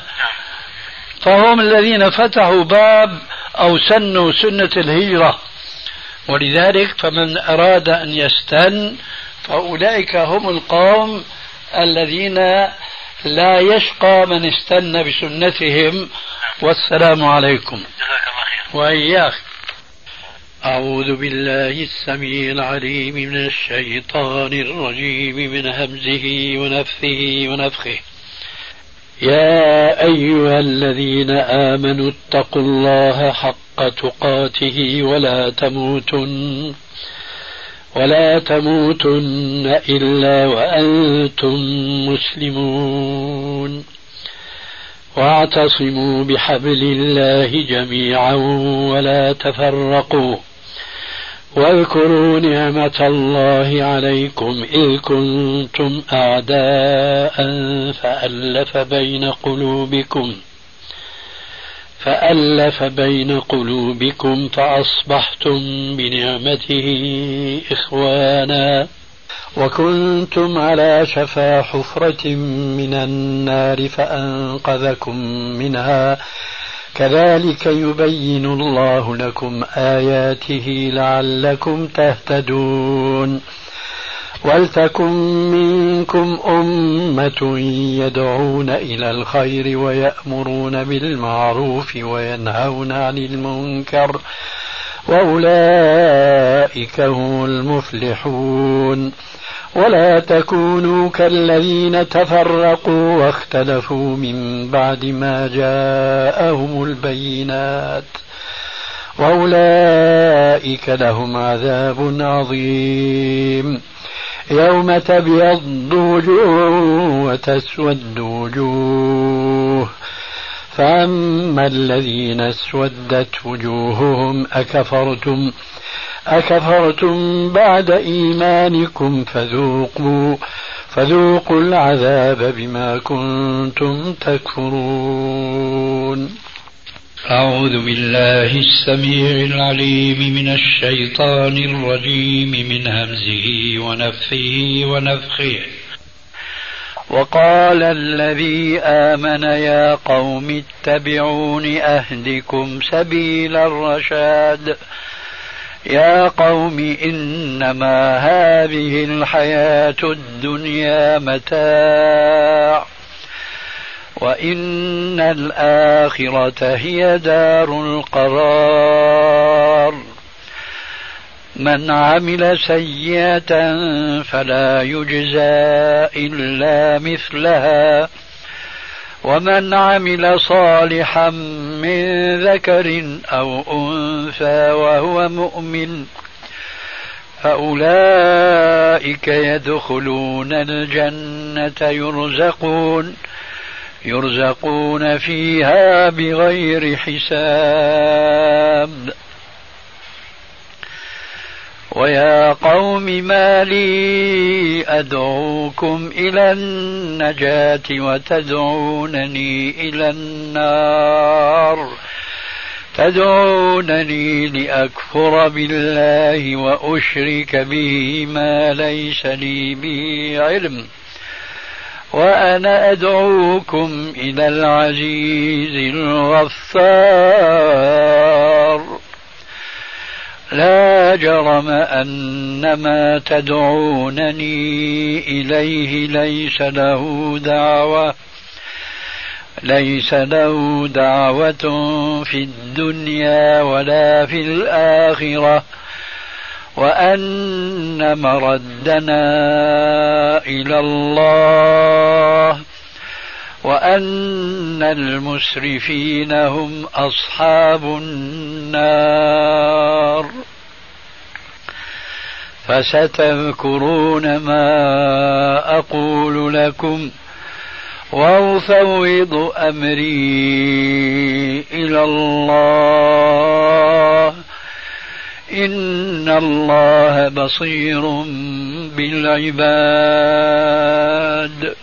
فهم الذين فتحوا باب أو سنوا سنة الهجرة، ولذلك فمن أراد أن يستن فأولئك هم القوم الذين لا يشقى من استن بسنتهم. والسلام عليكم. جزاك الله خير. وإياك. أعوذ بالله السميع العليم من الشيطان الرجيم من همزه ونفثه ونفخه. يا أيها الذين آمنوا اتقوا الله حق تقاته ولا تموتن إلا وأنتم مسلمون. واعتصموا بحبل الله جميعا ولا تفرقوا. واذكروا نعمة الله عليكم إذ كنتم أعداء فألف بين قلوبكم فأصبحتم بنعمته إخوانا وكنتم على شفا حفرة من النار فأنقذكم منها كذلك يبين الله لكم آياته لعلكم تهتدون. ولتكن منكم أمة يدعون إلى الخير ويأمرون بالمعروف وينهون عن المنكر وأولئك هم المفلحون. ولا تكونوا كالذين تفرقوا واختلفوا من بعد ما جاءهم البينات وأولئك لهم عذاب عظيم. يوم تبيض وجوه وتسود وجوه فأما الذين اسودت وجوههم أكفرتم بعد إيمانكم فذوقوا العذاب بما كنتم تكفرون. أعوذ بالله السميع العليم من الشيطان الرجيم من همزه ونفثه ونفخه. وقال الذي آمن يا قوم اتبعون أهدكم سبيل الرشاد. يا قوم إنما هذه الحياة الدنيا متاع وإن الآخرة هي دار القرار. من عمل سيئة فلا يجزى إلا مثلها ومن عمل صالحا من ذكر أو أنثى وهو مؤمن فأولئك يدخلون الجنة يرزقون فيها بغير حساب. ويا قوم ما لي أدعوكم إلى النجاة وتدعونني إلى النار تدعونني لأكفر بالله وأشرك به ما ليس لي به علم وأنا أدعوكم إلى العزيز الغفار. لا جرم أن ما تدعونني إليه ليس له دعوة في الدنيا ولا في الآخرة وأن مردنا إلى الله وأن المسرفين هم أصحاب النار. فستذكرون ما أقول لكم وأفوض أمري إلى الله إن الله بصير بالعباد.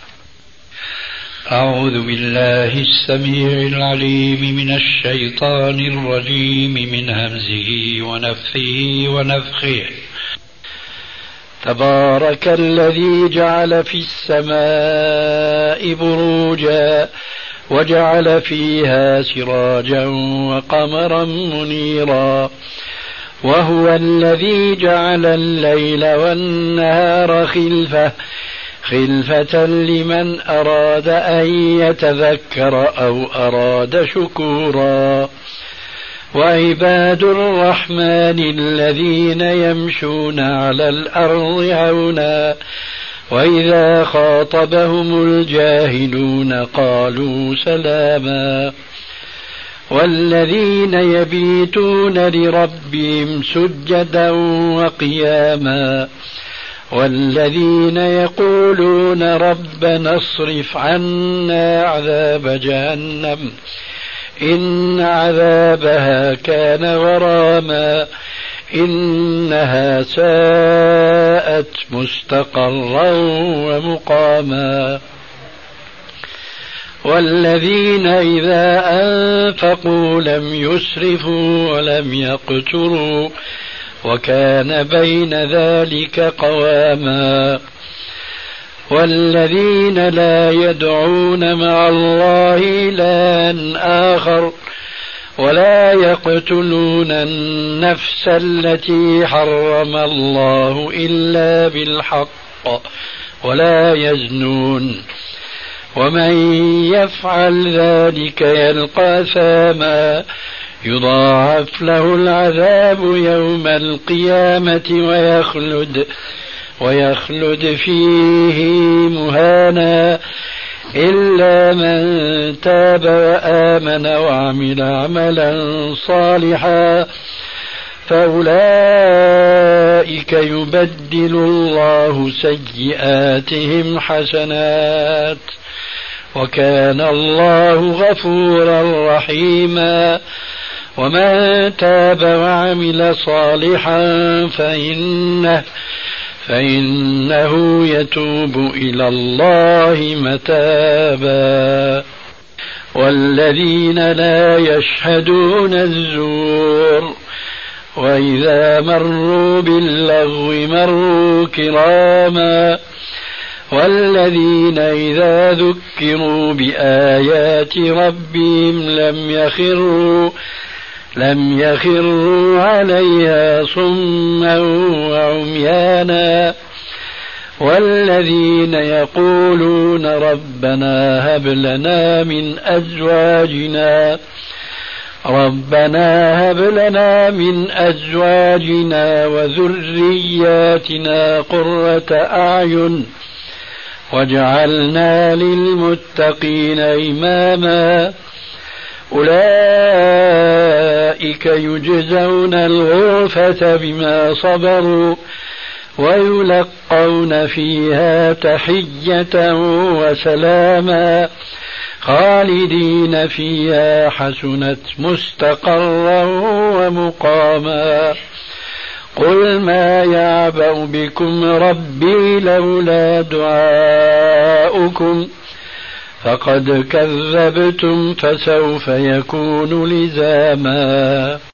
أعوذ بالله السميع العليم من الشيطان الرجيم من همزه ونفثه ونفخه. تبارك الذي جعل في السماء بروجا وجعل فيها سراجا وقمرا منيرا وهو الذي جعل الليل والنهار خلفة لمن أراد أن يتذكر أو أراد شكورا. وعباد الرحمن الذين يمشون على الأرض هونا وإذا خاطبهم الجاهلون قالوا سلاما. والذين يبيتون لربهم سجدا وقياما والذين يقولون ربنا اصرف عنا عذاب جهنم إن عذابها كان غراما إنها ساءت مستقرا ومقاما. والذين إذا أنفقوا لم يسرفوا ولم يقتروا وكان بين ذلك قواما. والذين لا يدعون مع الله إلها آخر ولا يقتلون النفس التي حرم الله إلا بالحق ولا يزنون ومن يفعل ذلك يلقى ثاما يضاعف له العذاب يوم القيامة ويخلد فيه مهانا إلا من تاب وآمن وعمل عملا صالحا فأولئك يبدل الله سيئاتهم حسنات وكان الله غفورا رحيما. ومن تاب وعمل صالحا فإنه يتوب إلى الله متابا. والذين لا يشهدون الزور وإذا مروا باللغو مروا كراما. والذين إذا ذكروا بآيات ربهم لم يخروا عليها صما وعميانا. والذين يقولون ربنا هب لنا من أزواجنا وذرياتنا قرة أعين واجعلنا للمتقين إماما أولئك يجزون الغرفة بما صبروا ويلقون فيها تحية وسلاما خالدين فيها حسنت مستقرا ومقاما قل ما يعبأ بكم ربي لولا دعاؤكم فقد كذبتم فسوف يكون لزاما.